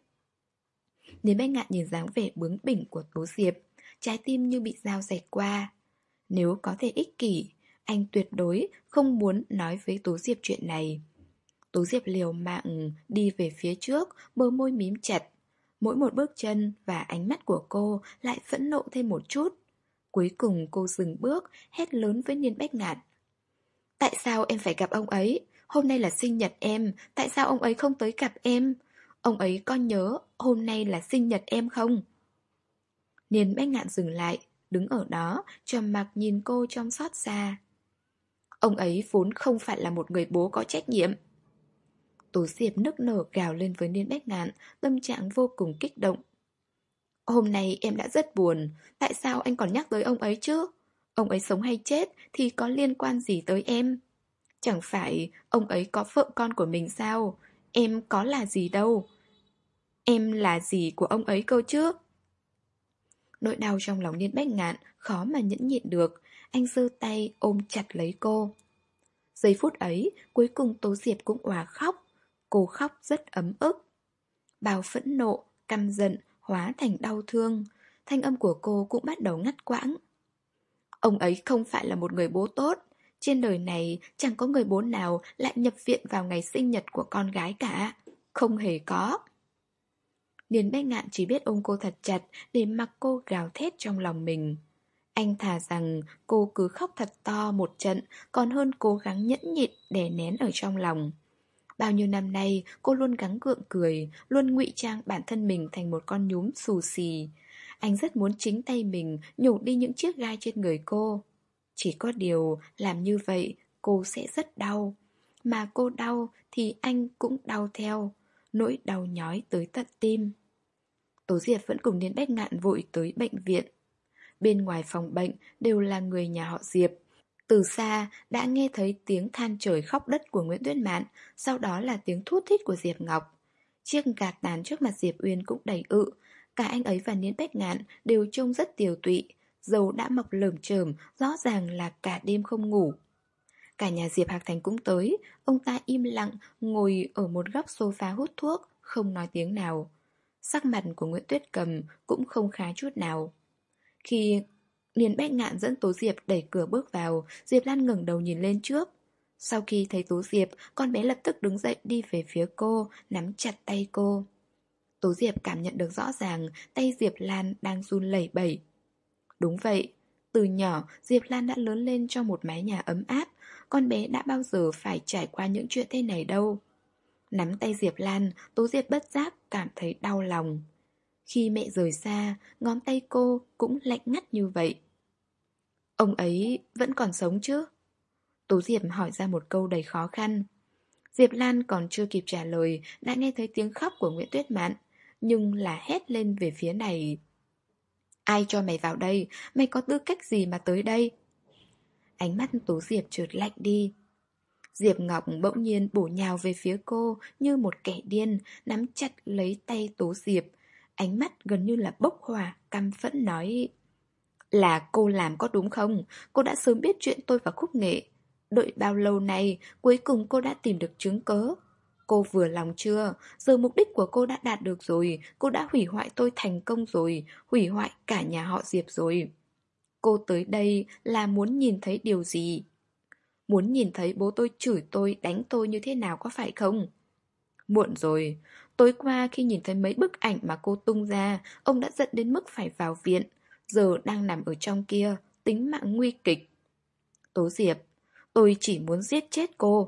Niến Bách Ngạn nhìn dáng vẻ bướng bỉnh của Tố Diệp, trái tim như bị dao rạch qua. Nếu có thể ích kỷ, anh tuyệt đối không muốn nói với Tố Diệp chuyện này. Tố Diệp liều mạng đi về phía trước, bờ môi mím chặt. Mỗi một bước chân và ánh mắt của cô lại phẫn nộ thêm một chút. Cuối cùng cô dừng bước, hét lớn với Niến Bách Ngạn. Tại sao em phải gặp ông ấy? Hôm nay là sinh nhật em, tại sao ông ấy không tới gặp em? Ông ấy có nhớ hôm nay là sinh nhật em không? Niến Bách Ngạn dừng lại, đứng ở đó, trầm mặc nhìn cô trong xót xa. Ông ấy vốn không phải là một người bố có trách nhiệm. Tố Diệp nức nở gào lên với Niến Bách Ngạn, tâm trạng vô cùng kích động. Hôm nay em đã rất buồn, tại sao anh còn nhắc tới ông ấy chứ? Ông ấy sống hay chết thì có liên quan gì tới em? Chẳng phải ông ấy có vợ con của mình sao? Em có là gì đâu. Em là gì của ông ấy cơ chứ? Nỗi đau trong lòng Niến Bách Ngạn khó mà nhẫn nhịn được. Anh giơ tay ôm chặt lấy cô. Giây phút ấy, cuối cùng Tố Diệp cũng òa khóc. Cô khóc rất ấm ức. Bao phẫn nộ, căm giận hóa thành đau thương. Thanh âm của cô cũng bắt đầu ngắt quãng. Ông ấy không phải là một người bố tốt. Trên đời này chẳng có người bố nào lại nhập viện vào ngày sinh nhật của con gái cả. Không hề có. Niến Bách Ngạn chỉ biết ôm cô thật chặt để mặc cô gào thét trong lòng mình. Anh thà rằng cô cứ khóc thật to một trận còn hơn cố gắng nhẫn nhịn đè nén ở trong lòng. Bao nhiêu năm nay, cô luôn gắng gượng cười, luôn ngụy trang bản thân mình thành một con nhím xù xì. Anh rất muốn chính tay mình nhổ đi những chiếc gai trên người cô. Chỉ có điều, làm như vậy, cô sẽ rất đau. Mà cô đau thì anh cũng đau theo. Nỗi đau nhói tới tận tim. Tố Diệp vẫn cùng Niên Bách Ngạn vội tới bệnh viện. Bên ngoài phòng bệnh đều là người nhà họ Diệp. Từ xa đã nghe thấy tiếng than trời khóc đất của Nguyễn Tuyết Mạn, sau đó là tiếng thút thít của Diệp Ngọc. Chiếc gạt tàn trước mặt Diệp Uyên cũng đầy ự. Cả anh ấy và Niên Bách Ngạn đều trông rất tiều tụy. Dầu đã mọc lởm chởm, rõ ràng là cả đêm không ngủ. Cả nhà Diệp Hạc Thành cũng tới. Ông ta im lặng ngồi ở một góc sofa hút thuốc, không nói tiếng nào. Sắc mặt của Nguyễn Tuyết Cầm cũng không khá chút nào. Khi Niên Bách Ngạn dẫn Tố Diệp đẩy cửa bước vào, Diệp Lan ngẩng đầu nhìn lên trước. Sau khi thấy Tố Diệp, con bé lập tức đứng dậy đi về phía cô, nắm chặt tay cô. Tố Diệp cảm nhận được rõ ràng tay Diệp Lan đang run lẩy bẩy. Đúng vậy, từ nhỏ Diệp Lan đã lớn lên trong một mái nhà ấm áp, con bé đã bao giờ phải trải qua những chuyện thế này đâu. Nắm tay Diệp Lan, Tố Diệp bất giác cảm thấy đau lòng. Khi mẹ rời xa, ngón tay cô cũng lạnh ngắt như vậy. Ông ấy vẫn còn sống chứ? Tố Diệp hỏi ra một câu đầy khó khăn. Diệp Lan còn chưa kịp trả lời đã nghe thấy tiếng khóc của Nguyễn Tuyết Mạn, nhưng là hét lên về phía này. Ai cho mày vào đây? Mày có tư cách gì mà tới đây? Ánh mắt Tố Diệp trượt lạnh đi. Diệp Ngọc bỗng nhiên bổ nhào về phía cô như một kẻ điên, nắm chặt lấy tay Tố Diệp. Ánh mắt gần như là bốc hỏa, căm phẫn nói. Là cô làm có đúng không? Cô đã sớm biết chuyện tôi và Khúc Nghệ. Đợi bao lâu nay, cuối cùng cô đã tìm được chứng cớ. Cô vừa lòng chưa? Giờ mục đích của cô đã đạt được rồi. Cô đã hủy hoại tôi thành công rồi. Hủy hoại cả nhà họ Diệp rồi. Cô tới đây là muốn nhìn thấy điều gì? Muốn nhìn thấy bố tôi chửi tôi, đánh tôi như thế nào có phải không? Muộn rồi. Tối qua khi nhìn thấy mấy bức ảnh mà cô tung ra, ông đã giận đến mức phải vào viện. Giờ đang nằm ở trong kia, tính mạng nguy kịch. Tố Diệp, tôi chỉ muốn giết chết cô.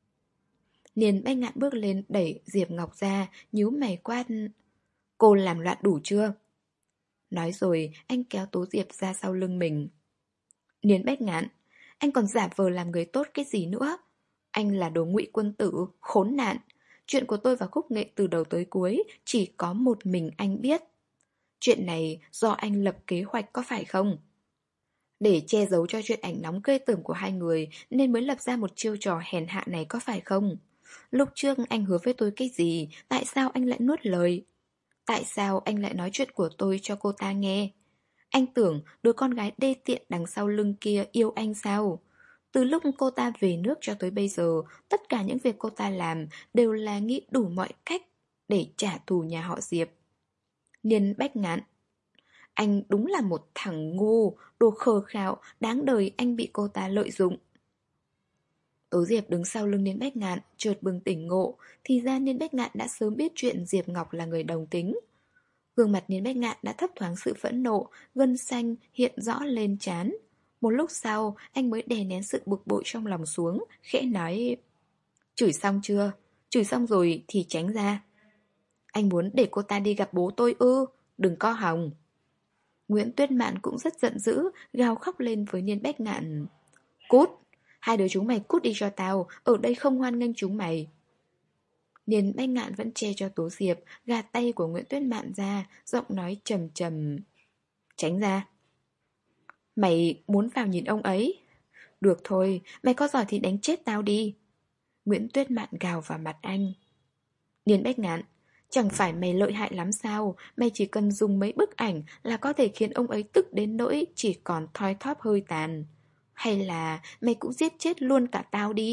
Niên Bách Ngạn bước lên đẩy Diệp Ngọc ra, nhíu mày quát. Cô làm loạn đủ chưa? Nói rồi, anh kéo Tố Diệp ra sau lưng mình. Niên Bách Ngạn, anh còn giả vờ làm người tốt cái gì nữa? Anh là đồ ngụy quân tử, khốn nạn. Chuyện của tôi và Khúc Nghệ từ đầu tới cuối chỉ có một mình anh biết. Chuyện này do anh lập kế hoạch có phải không? Để che giấu cho chuyện ảnh nóng ghê tởm của hai người nên mới lập ra một chiêu trò hèn hạ này có phải không? Lúc trước anh hứa với tôi cái gì? Tại sao anh lại nuốt lời? Tại sao anh lại nói chuyện của tôi cho cô ta nghe? Anh tưởng đứa con gái đê tiện đằng sau lưng kia yêu anh sao? Từ lúc cô ta về nước cho tới bây giờ, tất cả những việc cô ta làm đều là nghĩ đủ mọi cách để trả thù nhà họ Diệp. Niên Bách Ngạn, anh đúng là một thằng ngu, đồ khờ khạo, đáng đời anh bị cô ta lợi dụng. Tố Diệp đứng sau lưng Niên Bách Ngạn, chợt bừng tỉnh ngộ, thì ra Niên Bách Ngạn đã sớm biết chuyện Diệp Ngọc là người đồng tính. Gương mặt Niên Bách Ngạn đã thấp thoáng sự phẫn nộ, gân xanh hiện rõ lên trán. Một lúc sau, anh mới đè nén sự bực bội trong lòng xuống, khẽ nói. Chửi xong chưa? Chửi xong rồi thì tránh ra. Anh muốn để cô ta đi gặp bố tôi ư? Đừng co hòng. Nguyễn Tuyết Mạn cũng rất giận dữ, gào khóc lên với Niên Bách Ngạn. Cút! Hai đứa chúng mày cút đi cho tao, ở đây không hoan nghênh chúng mày. Niên Bách Ngạn vẫn che cho Tố Diệp, gạt tay của Nguyễn Tuyết Mạn ra, giọng nói trầm trầm. Tránh ra. Mày muốn vào nhìn ông ấy? Được thôi, mày có giỏi thì đánh chết tao đi. Nguyễn Tuyết Mạn gào vào mặt anh. Niên Bách Ngạn, chẳng phải mày lợi hại lắm sao? Mày chỉ cần dùng mấy bức ảnh là có thể khiến ông ấy tức đến nỗi chỉ còn thoi thóp hơi tàn. Hay là mày cũng giết chết luôn cả tao đi.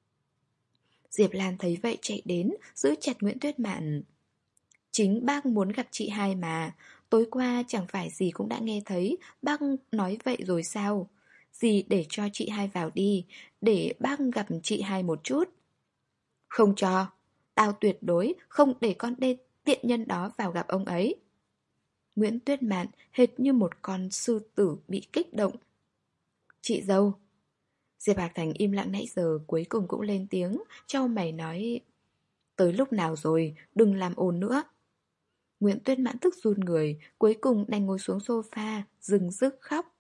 Diệp Lan thấy vậy chạy đến, giữ chặt Nguyễn Tuyết Mạn. Chính bác muốn gặp chị hai mà. Tối qua chẳng phải dì cũng đã nghe thấy, bác nói vậy rồi sao? Dì để cho chị hai vào đi, để bác gặp chị hai một chút. Không cho. Tao tuyệt đối không để con đê tiện nhân đó vào gặp ông ấy. Nguyễn Tuyết Mạn hệt như một con sư tử bị kích động. Chị dâu. Diệp Hạc Thành im lặng nãy giờ cuối cùng cũng lên tiếng, chau mày nói. Tới lúc nào rồi, đừng làm ồn nữa. Nguyễn Tuyết Mãn tức run người, cuối cùng đành ngồi xuống sofa, dừng dứt khóc.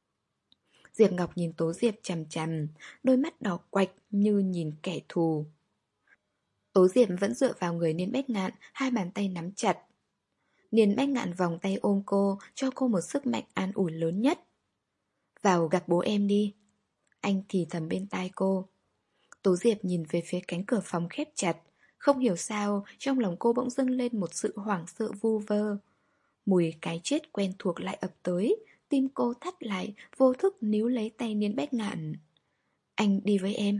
Diệp Ngọc nhìn Tố Diệp chằm chằm, đôi mắt đỏ quạch như nhìn kẻ thù. Tố Diệp vẫn dựa vào người Niên Bách Ngạn, hai bàn tay nắm chặt. Niên Bách Ngạn vòng tay ôm cô, cho cô một sức mạnh an ủi lớn nhất. Vào gặp bố em đi. Anh thì thầm bên tai cô. Tố Diệp nhìn về phía cánh cửa phòng khép chặt. Không hiểu sao, trong lòng cô bỗng dâng lên một sự hoảng sợ vu vơ. Mùi cái chết quen thuộc lại ập tới, tim cô thắt lại, vô thức níu lấy tay Niên Bách Ngạn. Anh đi với em.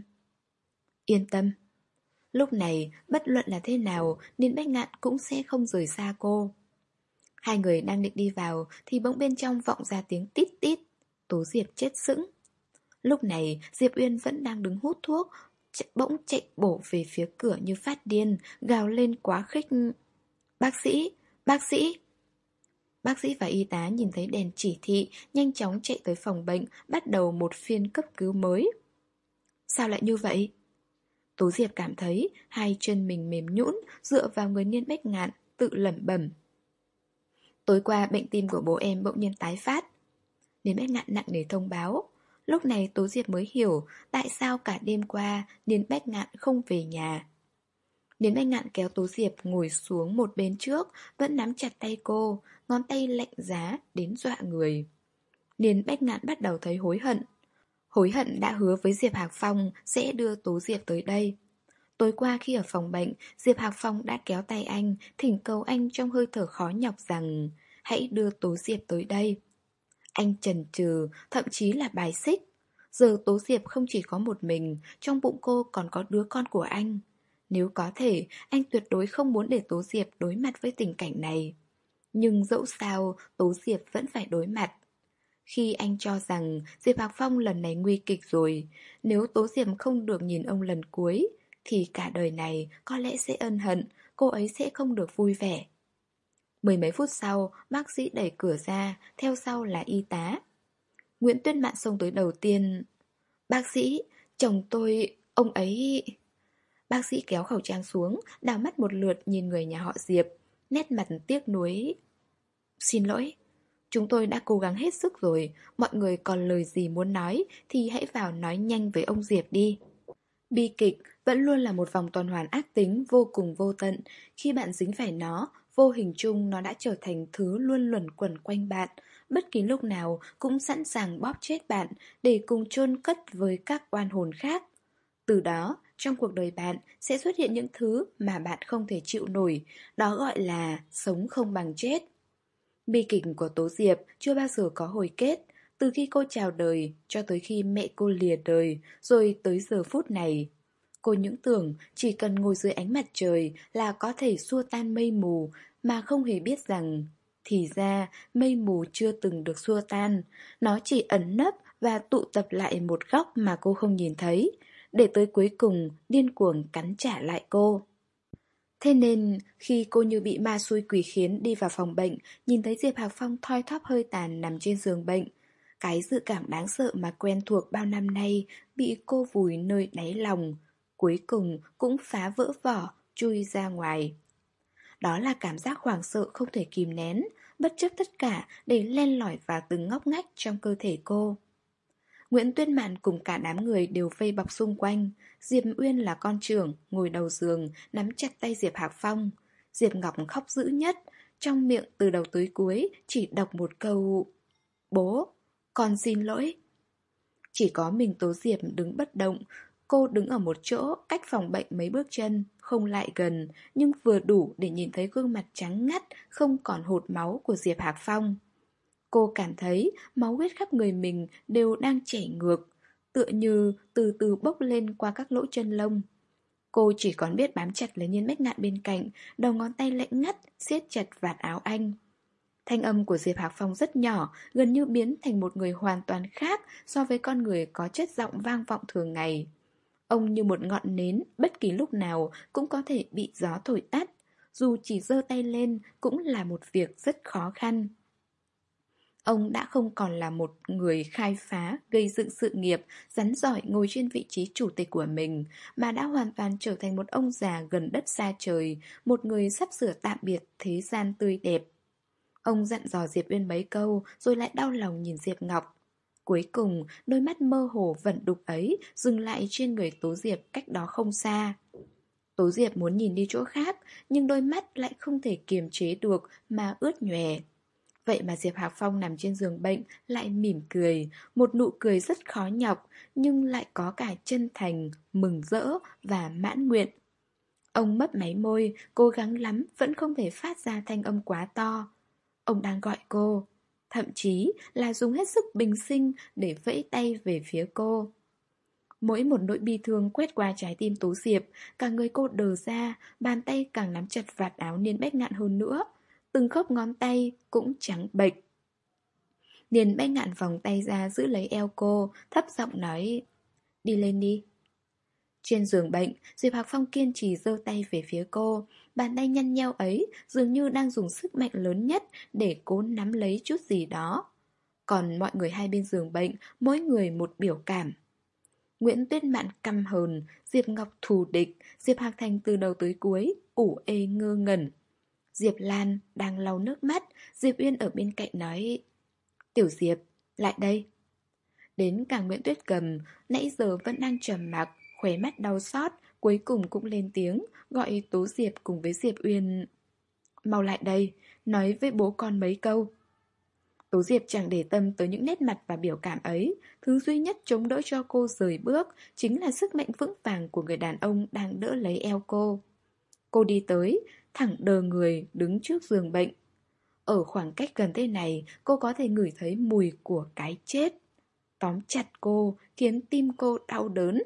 Yên tâm. Lúc này, bất luận là thế nào, Niên Bách Ngạn cũng sẽ không rời xa cô. Hai người đang định đi vào, thì bỗng bên trong vọng ra tiếng tít tít. Tố Diệp chết sững. Lúc này, Diệp Uyên vẫn đang đứng hút thuốc, bỗng chạy bổ về phía cửa như phát điên, gào lên quá khích. Bác sĩ! Bác sĩ! Bác sĩ và y tá nhìn thấy đèn chỉ thị, nhanh chóng chạy tới phòng bệnh, bắt đầu một phiên cấp cứu mới. Sao lại như vậy? Tố Diệp cảm thấy hai chân mình mềm nhũn, dựa vào người Niên Bách Ngạn, tự lẩm bẩm. Tối qua bệnh tim của bố em bỗng nhiên tái phát. Niên Bách Ngạn nặng nề thông báo. Lúc này Tố Diệp mới hiểu tại sao cả đêm qua Niên Bách Ngạn không về nhà. Niên Bách Ngạn kéo Tố Diệp ngồi xuống một bên trước, vẫn nắm chặt tay cô, ngón tay lạnh giá đến dọa người. Niên Bách Ngạn bắt đầu thấy hối hận. Hối hận đã hứa với Diệp Hạc Phong sẽ đưa Tố Diệp tới đây. Tối qua khi ở phòng bệnh, Diệp Hạc Phong đã kéo tay anh, thỉnh cầu anh trong hơi thở khó nhọc rằng hãy đưa Tố Diệp tới đây. Anh chần chừ, thậm chí là bài xích. Giờ Tố Diệp không chỉ có một mình, trong bụng cô còn có đứa con của anh. Nếu có thể, anh tuyệt đối không muốn để Tố Diệp đối mặt với tình cảnh này. Nhưng dẫu sao, Tố Diệp vẫn phải đối mặt. Khi anh cho rằng Diệp Hạc Phong lần này nguy kịch rồi, nếu Tố Diệp không được nhìn ông lần cuối, thì cả đời này có lẽ sẽ ân hận, cô ấy sẽ không được vui vẻ. Mười mấy phút sau, bác sĩ đẩy cửa ra, theo sau là y tá. Nguyễn Tuyết Mạn xông tới đầu tiên. Bác sĩ, chồng tôi, ông ấy... Bác sĩ kéo khẩu trang xuống, đảo mắt một lượt nhìn người nhà họ Diệp, nét mặt tiếc nuối. Xin lỗi, chúng tôi đã cố gắng hết sức rồi, mọi người còn lời gì muốn nói thì hãy vào nói nhanh với ông Diệp đi. Bi kịch vẫn luôn là một vòng tuần hoàn ác tính vô cùng vô tận, khi bạn dính phải nó, vô hình chung nó đã trở thành thứ luôn luẩn quẩn quanh bạn, bất kỳ lúc nào cũng sẵn sàng bóp chết bạn để cùng chôn cất với các oan hồn khác. Từ đó, trong cuộc đời bạn sẽ xuất hiện những thứ mà bạn không thể chịu nổi, đó gọi là sống không bằng chết. Bi kịch của Tố Diệp chưa bao giờ có hồi kết, từ khi cô chào đời cho tới khi mẹ cô lìa đời, rồi tới giờ phút này. Cô những tưởng chỉ cần ngồi dưới ánh mặt trời là có thể xua tan mây mù, mà không hề biết rằng thì ra mây mù chưa từng được xua tan, nó chỉ ẩn nấp và tụ tập lại một góc mà cô không nhìn thấy, để tới cuối cùng điên cuồng cắn trả lại cô. Thế nên, khi cô như bị ma xui quỷ khiến đi vào phòng bệnh, nhìn thấy Diệp Hạc Phong thoi thóp hơi tàn nằm trên giường bệnh, cái dự cảm đáng sợ mà quen thuộc bao năm nay bị cô vùi nơi đáy lòng, cuối cùng cũng phá vỡ vỏ, chui ra ngoài. Đó là cảm giác hoảng sợ không thể kìm nén, bất chấp tất cả để len lỏi vào từng ngóc ngách trong cơ thể cô. Nguyễn Tuyết Mạn cùng cả đám người đều vây bọc xung quanh. Diệp Uyên là con trưởng, ngồi đầu giường, nắm chặt tay Diệp Hạc Phong. Diệp Ngọc khóc dữ nhất, trong miệng từ đầu tới cuối chỉ đọc một câu: Bố, con xin lỗi. Chỉ có mình Tố Diệp đứng bất động. Cô đứng ở một chỗ, cách phòng bệnh mấy bước chân, không lại gần, nhưng vừa đủ để nhìn thấy gương mặt trắng ngắt, không còn hột máu của Diệp Hạc Phong. Cô cảm thấy máu huyết khắp người mình đều đang chảy ngược, tựa như từ từ bốc lên qua các lỗ chân lông. Cô chỉ còn biết bám chặt lấy Nhiên Bách Ngạn bên cạnh, đầu ngón tay lạnh ngắt, siết chặt vạt áo anh. Thanh âm của Diệp Hạc Phong rất nhỏ, gần như biến thành một người hoàn toàn khác so với con người có chất giọng vang vọng thường ngày. Ông như một ngọn nến, bất kỳ lúc nào cũng có thể bị gió thổi tắt, dù chỉ giơ tay lên cũng là một việc rất khó khăn. Ông đã không còn là một người khai phá, gây dựng sự nghiệp, rắn giỏi ngồi trên vị trí chủ tịch của mình, mà đã hoàn toàn trở thành một ông già gần đất xa trời, một người sắp sửa tạm biệt thế gian tươi đẹp. Ông dặn dò Diệp Uyên mấy câu rồi lại đau lòng nhìn Diệp Ngọc. Cuối cùng, đôi mắt mơ hồ vẩn đục ấy dừng lại trên người Tố Diệp cách đó không xa. Tố Diệp muốn nhìn đi chỗ khác, nhưng đôi mắt lại không thể kiềm chế được mà ướt nhòe. Vậy mà Diệp Hạc Phong nằm trên giường bệnh lại mỉm cười, một nụ cười rất khó nhọc, nhưng lại có cả chân thành, mừng rỡ và mãn nguyện. Ông mấp máy môi, cố gắng lắm vẫn không thể phát ra thanh âm quá to. Ông đang gọi cô, thậm chí là dùng hết sức bình sinh để vẫy tay về phía cô. Mỗi một nỗi bi thương quét qua trái tim Tố Diệp, cả người cô đờ ra, bàn tay càng nắm chặt vạt áo Niên Bách Ngạn hơn nữa. Từng khớp ngón tay cũng trắng bệch. Niên Bách Ngạn vòng tay ra giữ lấy eo cô, thấp giọng nói, đi lên đi. Trên giường bệnh, Diệp Hạc Phong kiên trì giơ tay về phía cô. Bàn tay nhăn nheo ấy dường như đang dùng sức mạnh lớn nhất để cố nắm lấy chút gì đó. Còn mọi người hai bên giường bệnh, mỗi người một biểu cảm. Nguyễn Tuyết Mạn căm hờn, Diệp Ngọc thù địch, Diệp Hạc Thành từ đầu tới cuối, ủ ê ngơ ngẩn. Diệp Lan đang lau nước mắt, Diệp Uyên ở bên cạnh nói, Tiểu Diệp, lại đây. Đến cả Nguyễn Tuyết Cầm, nãy giờ vẫn đang trầm mặc, khóe mắt đau xót, cuối cùng cũng lên tiếng, gọi Tố Diệp cùng với Diệp Uyên. Mau lại đây, nói với bố con mấy câu. Tố Diệp chẳng để tâm tới những nét mặt và biểu cảm ấy, thứ duy nhất chống đỡ cho cô rời bước chính là sức mạnh vững vàng của người đàn ông đang đỡ lấy eo cô. Cô đi tới, thẳng đờ người đứng trước giường bệnh. Ở khoảng cách gần thế này, cô có thể ngửi thấy mùi của cái chết. Tóm chặt cô, khiến tim cô đau đớn.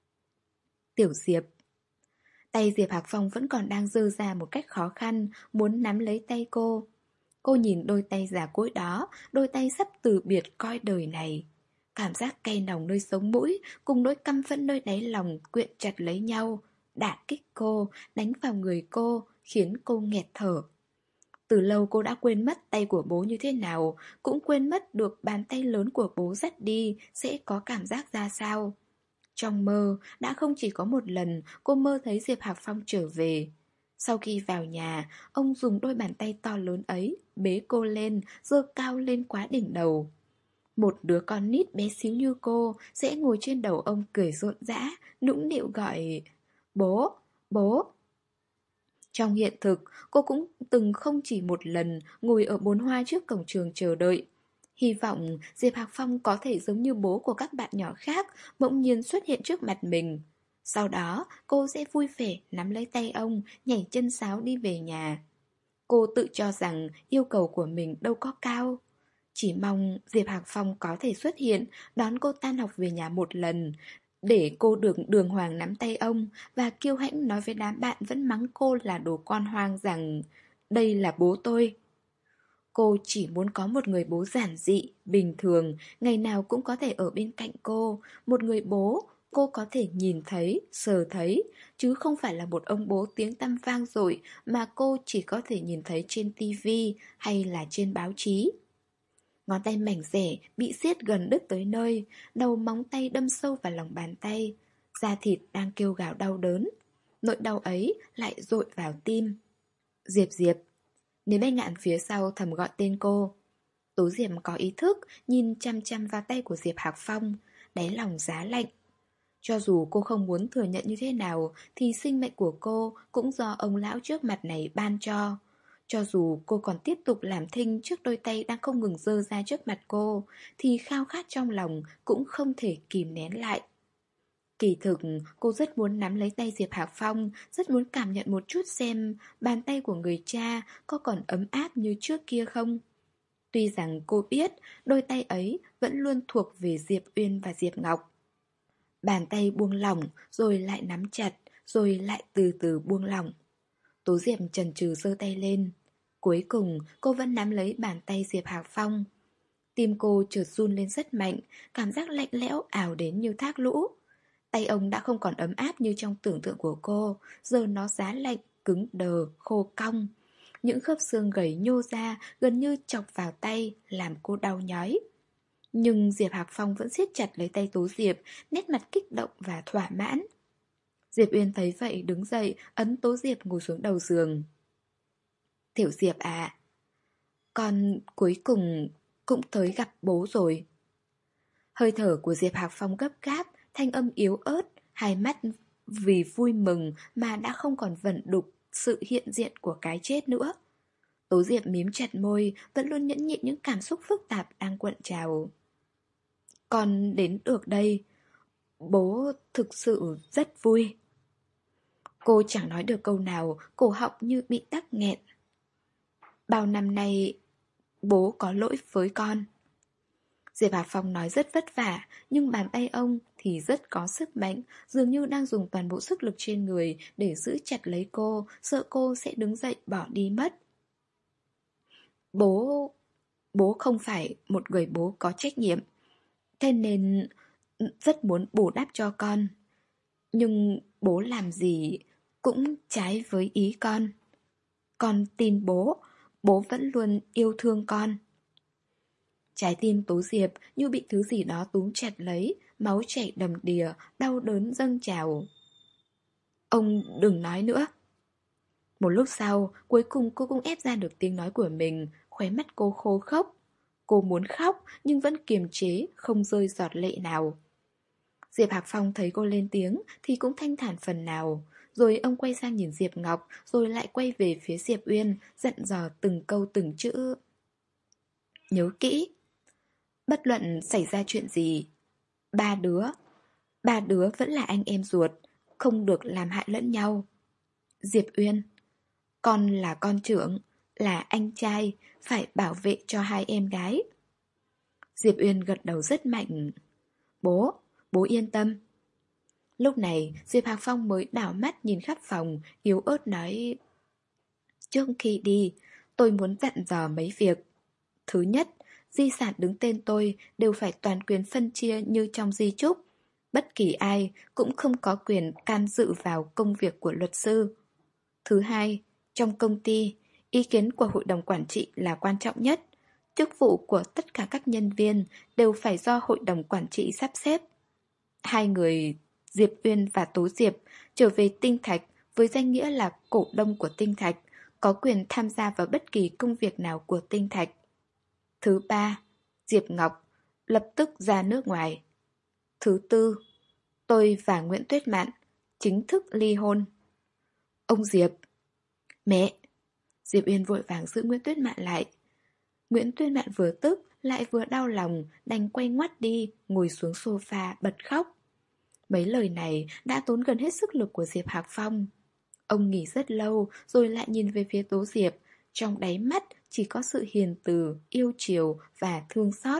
Tiểu Diệp. Tay Diệp Hạc Phong vẫn còn đang giơ ra một cách khó khăn, muốn nắm lấy tay cô. Cô nhìn đôi tay già cỗi đó, đôi tay sắp từ biệt coi đời này. Cảm giác cay nồng nơi sống mũi, cùng nỗi căm phẫn nơi đáy lòng quyện chặt lấy nhau, đả kích cô, đánh vào người cô, khiến cô nghẹt thở. Từ lâu cô đã quên mất tay của bố như thế nào, cũng quên mất được bàn tay lớn của bố dắt đi sẽ có cảm giác ra sao. Trong mơ, đã không chỉ có một lần cô mơ thấy Diệp Hạc Phong trở về. Sau khi vào nhà, ông dùng đôi bàn tay to lớn ấy bế cô lên, giơ cao lên quá đỉnh đầu. Một đứa con nít bé xíu như cô sẽ ngồi trên đầu ông cười rộn rã, nũng nịu gọi bố, bố. Trong hiện thực, cô cũng từng không chỉ một lần ngồi ở bồn hoa trước cổng trường chờ đợi. Hy vọng Diệp Hạc Phong có thể giống như bố của các bạn nhỏ khác, bỗng nhiên xuất hiện trước mặt mình. Sau đó, cô sẽ vui vẻ nắm lấy tay ông, nhảy chân sáo đi về nhà. Cô tự cho rằng yêu cầu của mình đâu có cao. Chỉ mong Diệp Hạc Phong có thể xuất hiện, đón cô tan học về nhà một lần, để cô được đường hoàng nắm tay ông và kiêu hãnh nói với đám bạn vẫn mắng cô là đồ con hoang rằng đây là bố tôi. Cô chỉ muốn có một người bố giản dị, bình thường, ngày nào cũng có thể ở bên cạnh cô, một người bố cô có thể nhìn thấy, sờ thấy, chứ không phải là một ông bố tiếng tăm vang dội mà cô chỉ có thể nhìn thấy trên tivi hay là trên báo chí. Ngón tay mảnh rẻ bị siết gần đứt tới nơi, đầu móng tay đâm sâu vào lòng bàn tay, da thịt đang kêu gào đau đớn. Nỗi đau ấy lại dội vào tim. Diệp Diệp. Nếu Bách Ngạn phía sau thầm gọi tên cô. Tố Diệp có ý thức, nhìn chăm chăm vào tay của Diệp Hạc Phong, đáy lòng giá lạnh. Cho dù cô không muốn thừa nhận như thế nào, thì sinh mệnh của cô cũng do ông lão trước mặt này ban cho. Cho dù cô còn tiếp tục làm thinh trước đôi tay đang không ngừng giơ ra trước mặt cô, thì khao khát trong lòng cũng không thể kìm nén lại. Kỳ thực, cô rất muốn nắm lấy tay Diệp Hạc Phong, rất muốn cảm nhận một chút xem bàn tay của người cha có còn ấm áp như trước kia không. Tuy rằng cô biết đôi tay ấy vẫn luôn thuộc về Diệp Uyên và Diệp Ngọc. Bàn tay buông lỏng, rồi lại nắm chặt, rồi lại từ từ buông lỏng. Tố Diệp chần chừ giơ tay lên. Cuối cùng, cô vẫn nắm lấy bàn tay Diệp Hạc Phong. Tim cô chợt run lên rất mạnh, cảm giác lạnh lẽo ảo đến như thác lũ. Tay ông đã không còn ấm áp như trong tưởng tượng của cô, giờ nó giá lạnh, cứng đờ, khô cong. những khớp xương gầy nhô ra gần như chọc vào tay, làm cô đau nhói. Nhưng Diệp Hạc Phong vẫn siết chặt lấy tay Tố Diệp, nét mặt kích động và thỏa mãn. Diệp Uyên thấy vậy đứng dậy, ấn Tố Diệp ngồi xuống đầu giường. Tiểu Diệp à, con cuối cùng cũng tới gặp bố rồi. Hơi thở của Diệp Hạc Phong gấp gáp, thanh âm yếu ớt, hai mắt vì vui mừng mà đã không còn vẩn đục sự hiện diện của cái chết nữa. Tố Diệp mím chặt môi, vẫn luôn nhẫn nhịn những cảm xúc phức tạp đang cuộn trào. Con đến được đây, bố thực sự rất vui. Cô chẳng nói được câu nào, cổ họng như bị tắc nghẹn. Bao năm nay, bố có lỗi với con. Diệp Hạc Phong nói rất vất vả, nhưng bàn tay ông thì rất có sức mạnh, dường như đang dùng toàn bộ sức lực trên người để giữ chặt lấy cô, sợ cô sẽ đứng dậy bỏ đi mất. Bố... bố không phải một người bố có trách nhiệm, thế nên rất muốn bù đắp cho con. Nhưng bố làm gì cũng trái với ý con. Con tin bố, bố vẫn luôn yêu thương con. Trái tim Tố Diệp như bị thứ gì đó túm chặt lấy, máu chảy đầm đìa, đau đớn dâng trào. Ông đừng nói nữa. Một lúc sau, cuối cùng cô cũng ép ra được tiếng nói của mình, khóe mắt cô khô khốc. Cô muốn khóc nhưng vẫn kiềm chế, không rơi giọt lệ nào. Diệp Hạc Phong thấy cô lên tiếng thì cũng thanh thản phần nào. Rồi ông quay sang nhìn Diệp Ngọc, rồi lại quay về phía Diệp Uyên, dặn dò từng câu từng chữ. Nhớ kỹ, bất luận xảy ra chuyện gì, ba đứa, ba đứa vẫn là anh em ruột, không được làm hại lẫn nhau. Diệp Uyên, con là con trưởng, là anh trai, phải bảo vệ cho hai em gái. Diệp Uyên gật đầu rất mạnh. Bố, bố yên tâm. Lúc này, Diệp Hạc Phong mới đảo mắt nhìn khắp phòng, yếu ớt nói: Trước khi đi, tôi muốn dặn dò mấy việc. Thứ nhất, di sản đứng tên tôi đều phải toàn quyền phân chia như trong di chúc. Bất kỳ ai cũng không có quyền can dự vào công việc của luật sư. Thứ hai, trong công ty, ý kiến của hội đồng quản trị là quan trọng nhất. Chức vụ của tất cả các nhân viên đều phải do hội đồng quản trị sắp xếp. Hai người, Diệp Uyên và Tố Diệp, trở về Tinh Thạch với danh nghĩa là cổ đông của Tinh Thạch, có quyền tham gia vào bất kỳ công việc nào của Tinh Thạch. Thứ ba, Diệp Ngọc lập tức ra nước ngoài. Thứ tư, tôi và Nguyễn Tuyết Mạn chính thức ly hôn. Ông Diệp. Mẹ. Diệp Uyên vội vàng giữ Nguyễn Tuyết Mạn lại. Nguyễn Tuyết Mạn vừa tức lại vừa đau lòng, đành quay ngoắt đi, ngồi xuống sofa bật khóc. Mấy lời này đã tốn gần hết sức lực của Diệp Hạc Phong. Ông nghỉ rất lâu rồi lại nhìn về phía Tố Diệp, trong đáy mắt chỉ có sự hiền từ, yêu chiều và thương xót.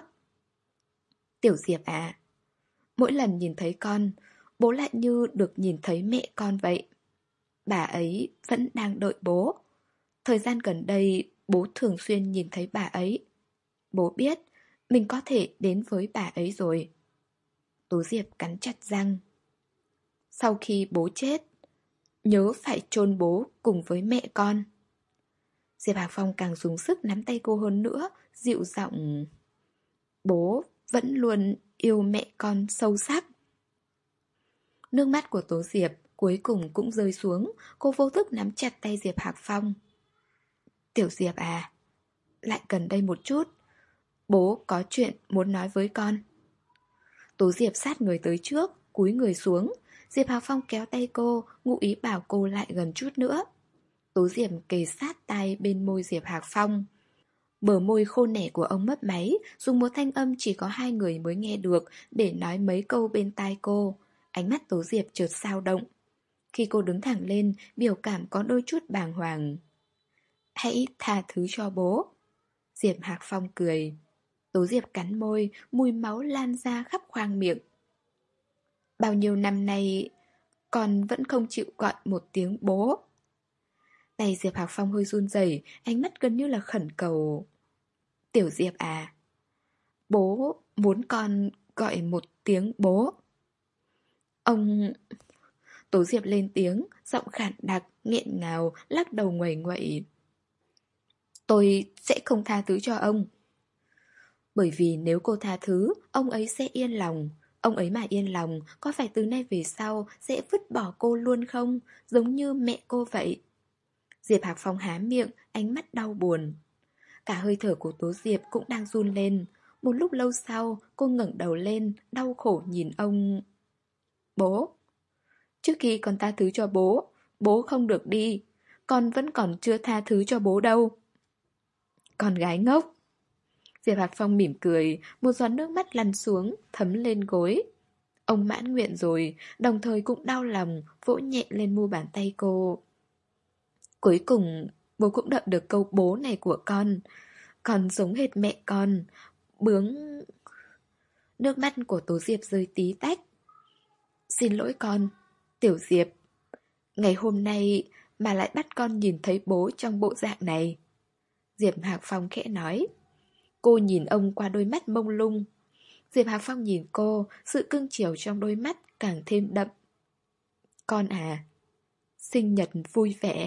Tiểu Diệp à, mỗi lần nhìn thấy con, bố lại như được nhìn thấy mẹ con vậy. Bà ấy vẫn đang đợi bố. Thời gian gần đây, bố thường xuyên nhìn thấy bà ấy. Bố biết mình có thể đến với bà ấy rồi. Tố Diệp cắn chặt răng. Sau khi bố chết, nhớ phải chôn bố cùng với mẹ con. Diệp Hạc Phong càng dùng sức nắm tay cô hơn nữa, dịu giọng. Bố vẫn luôn yêu mẹ con sâu sắc. Nước mắt của Tố Diệp cuối cùng cũng rơi xuống, cô vô thức nắm chặt tay Diệp Hạc Phong. Tiểu Diệp à, lại gần đây một chút, bố có chuyện muốn nói với con. Tố Diệp sát người tới trước, cúi người xuống. Diệp Hạc Phong kéo tay cô, ngụ ý bảo cô lại gần chút nữa. Tố Diệp kề sát tai bên môi Diệp Hạc Phong. Bờ môi khô nẻ của ông mấp máy, dùng một thanh âm chỉ có hai người mới nghe được để nói mấy câu bên tai cô. Ánh mắt Tố Diệp chợt dao động. Khi cô đứng thẳng lên, biểu cảm có đôi chút bàng hoàng. Hãy tha thứ cho bố. Diệp Hạc Phong cười. Tố Diệp cắn môi, mùi máu lan ra khắp khoang miệng. Bao nhiêu năm nay, con vẫn không chịu gọi một tiếng bố. Tay Diệp Hạc Phong hơi run rẩy, ánh mắt gần như là khẩn cầu. Tiểu Diệp à, bố muốn con gọi một tiếng bố. Ông... Tố Diệp lên tiếng, giọng khản đặc, nghẹn ngào, lắc đầu nguẩy nguậy. Tôi sẽ không tha thứ cho ông. Bởi vì nếu cô tha thứ, ông ấy sẽ yên lòng. Ông ấy mà yên lòng, có phải từ nay về sau sẽ vứt bỏ cô luôn không? Giống như mẹ cô vậy. Diệp Hạc Phong há miệng, ánh mắt đau buồn. Cả hơi thở của Tố Diệp cũng đang run lên. Một lúc lâu sau, cô ngẩng đầu lên, đau khổ nhìn ông. Bố. Trước khi con tha thứ cho bố, bố không được đi. Con vẫn còn chưa tha thứ cho bố đâu. Con gái ngốc. Diệp Hạc Phong mỉm cười, một giọt nước mắt lăn xuống, thấm lên gối. Ông mãn nguyện rồi, đồng thời cũng đau lòng, vỗ nhẹ lên mu bàn tay cô. Cuối cùng, bố cũng đợi được câu bố này của con. Con giống hệt mẹ con. Bướng... Nước mắt của Tố Diệp rơi tí tách. Xin lỗi con, Tiểu Diệp. Ngày hôm nay mà lại bắt con nhìn thấy bố trong bộ dạng này. Diệp Hạc Phong khẽ nói. Cô nhìn ông qua đôi mắt mông lung. Diệp Hạc Phong nhìn cô, sự cưng chiều trong đôi mắt càng thêm đậm. Con à, sinh nhật vui vẻ.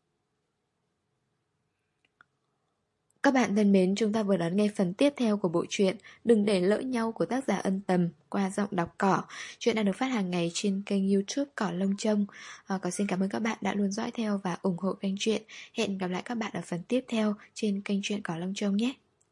Các bạn thân mến, chúng ta vừa đón nghe phần tiếp theo của bộ truyện Đừng để lỡ nhau của tác giả Ân Tầm qua giọng đọc Cỏ. Chuyện đang được phát hàng ngày trên kênh YouTube Cỏ Lông Trông. À, còn xin cảm ơn các bạn đã luôn dõi theo và ủng hộ kênh truyện. Hẹn gặp lại các bạn ở phần tiếp theo trên kênh truyện Cỏ Lông Trông nhé.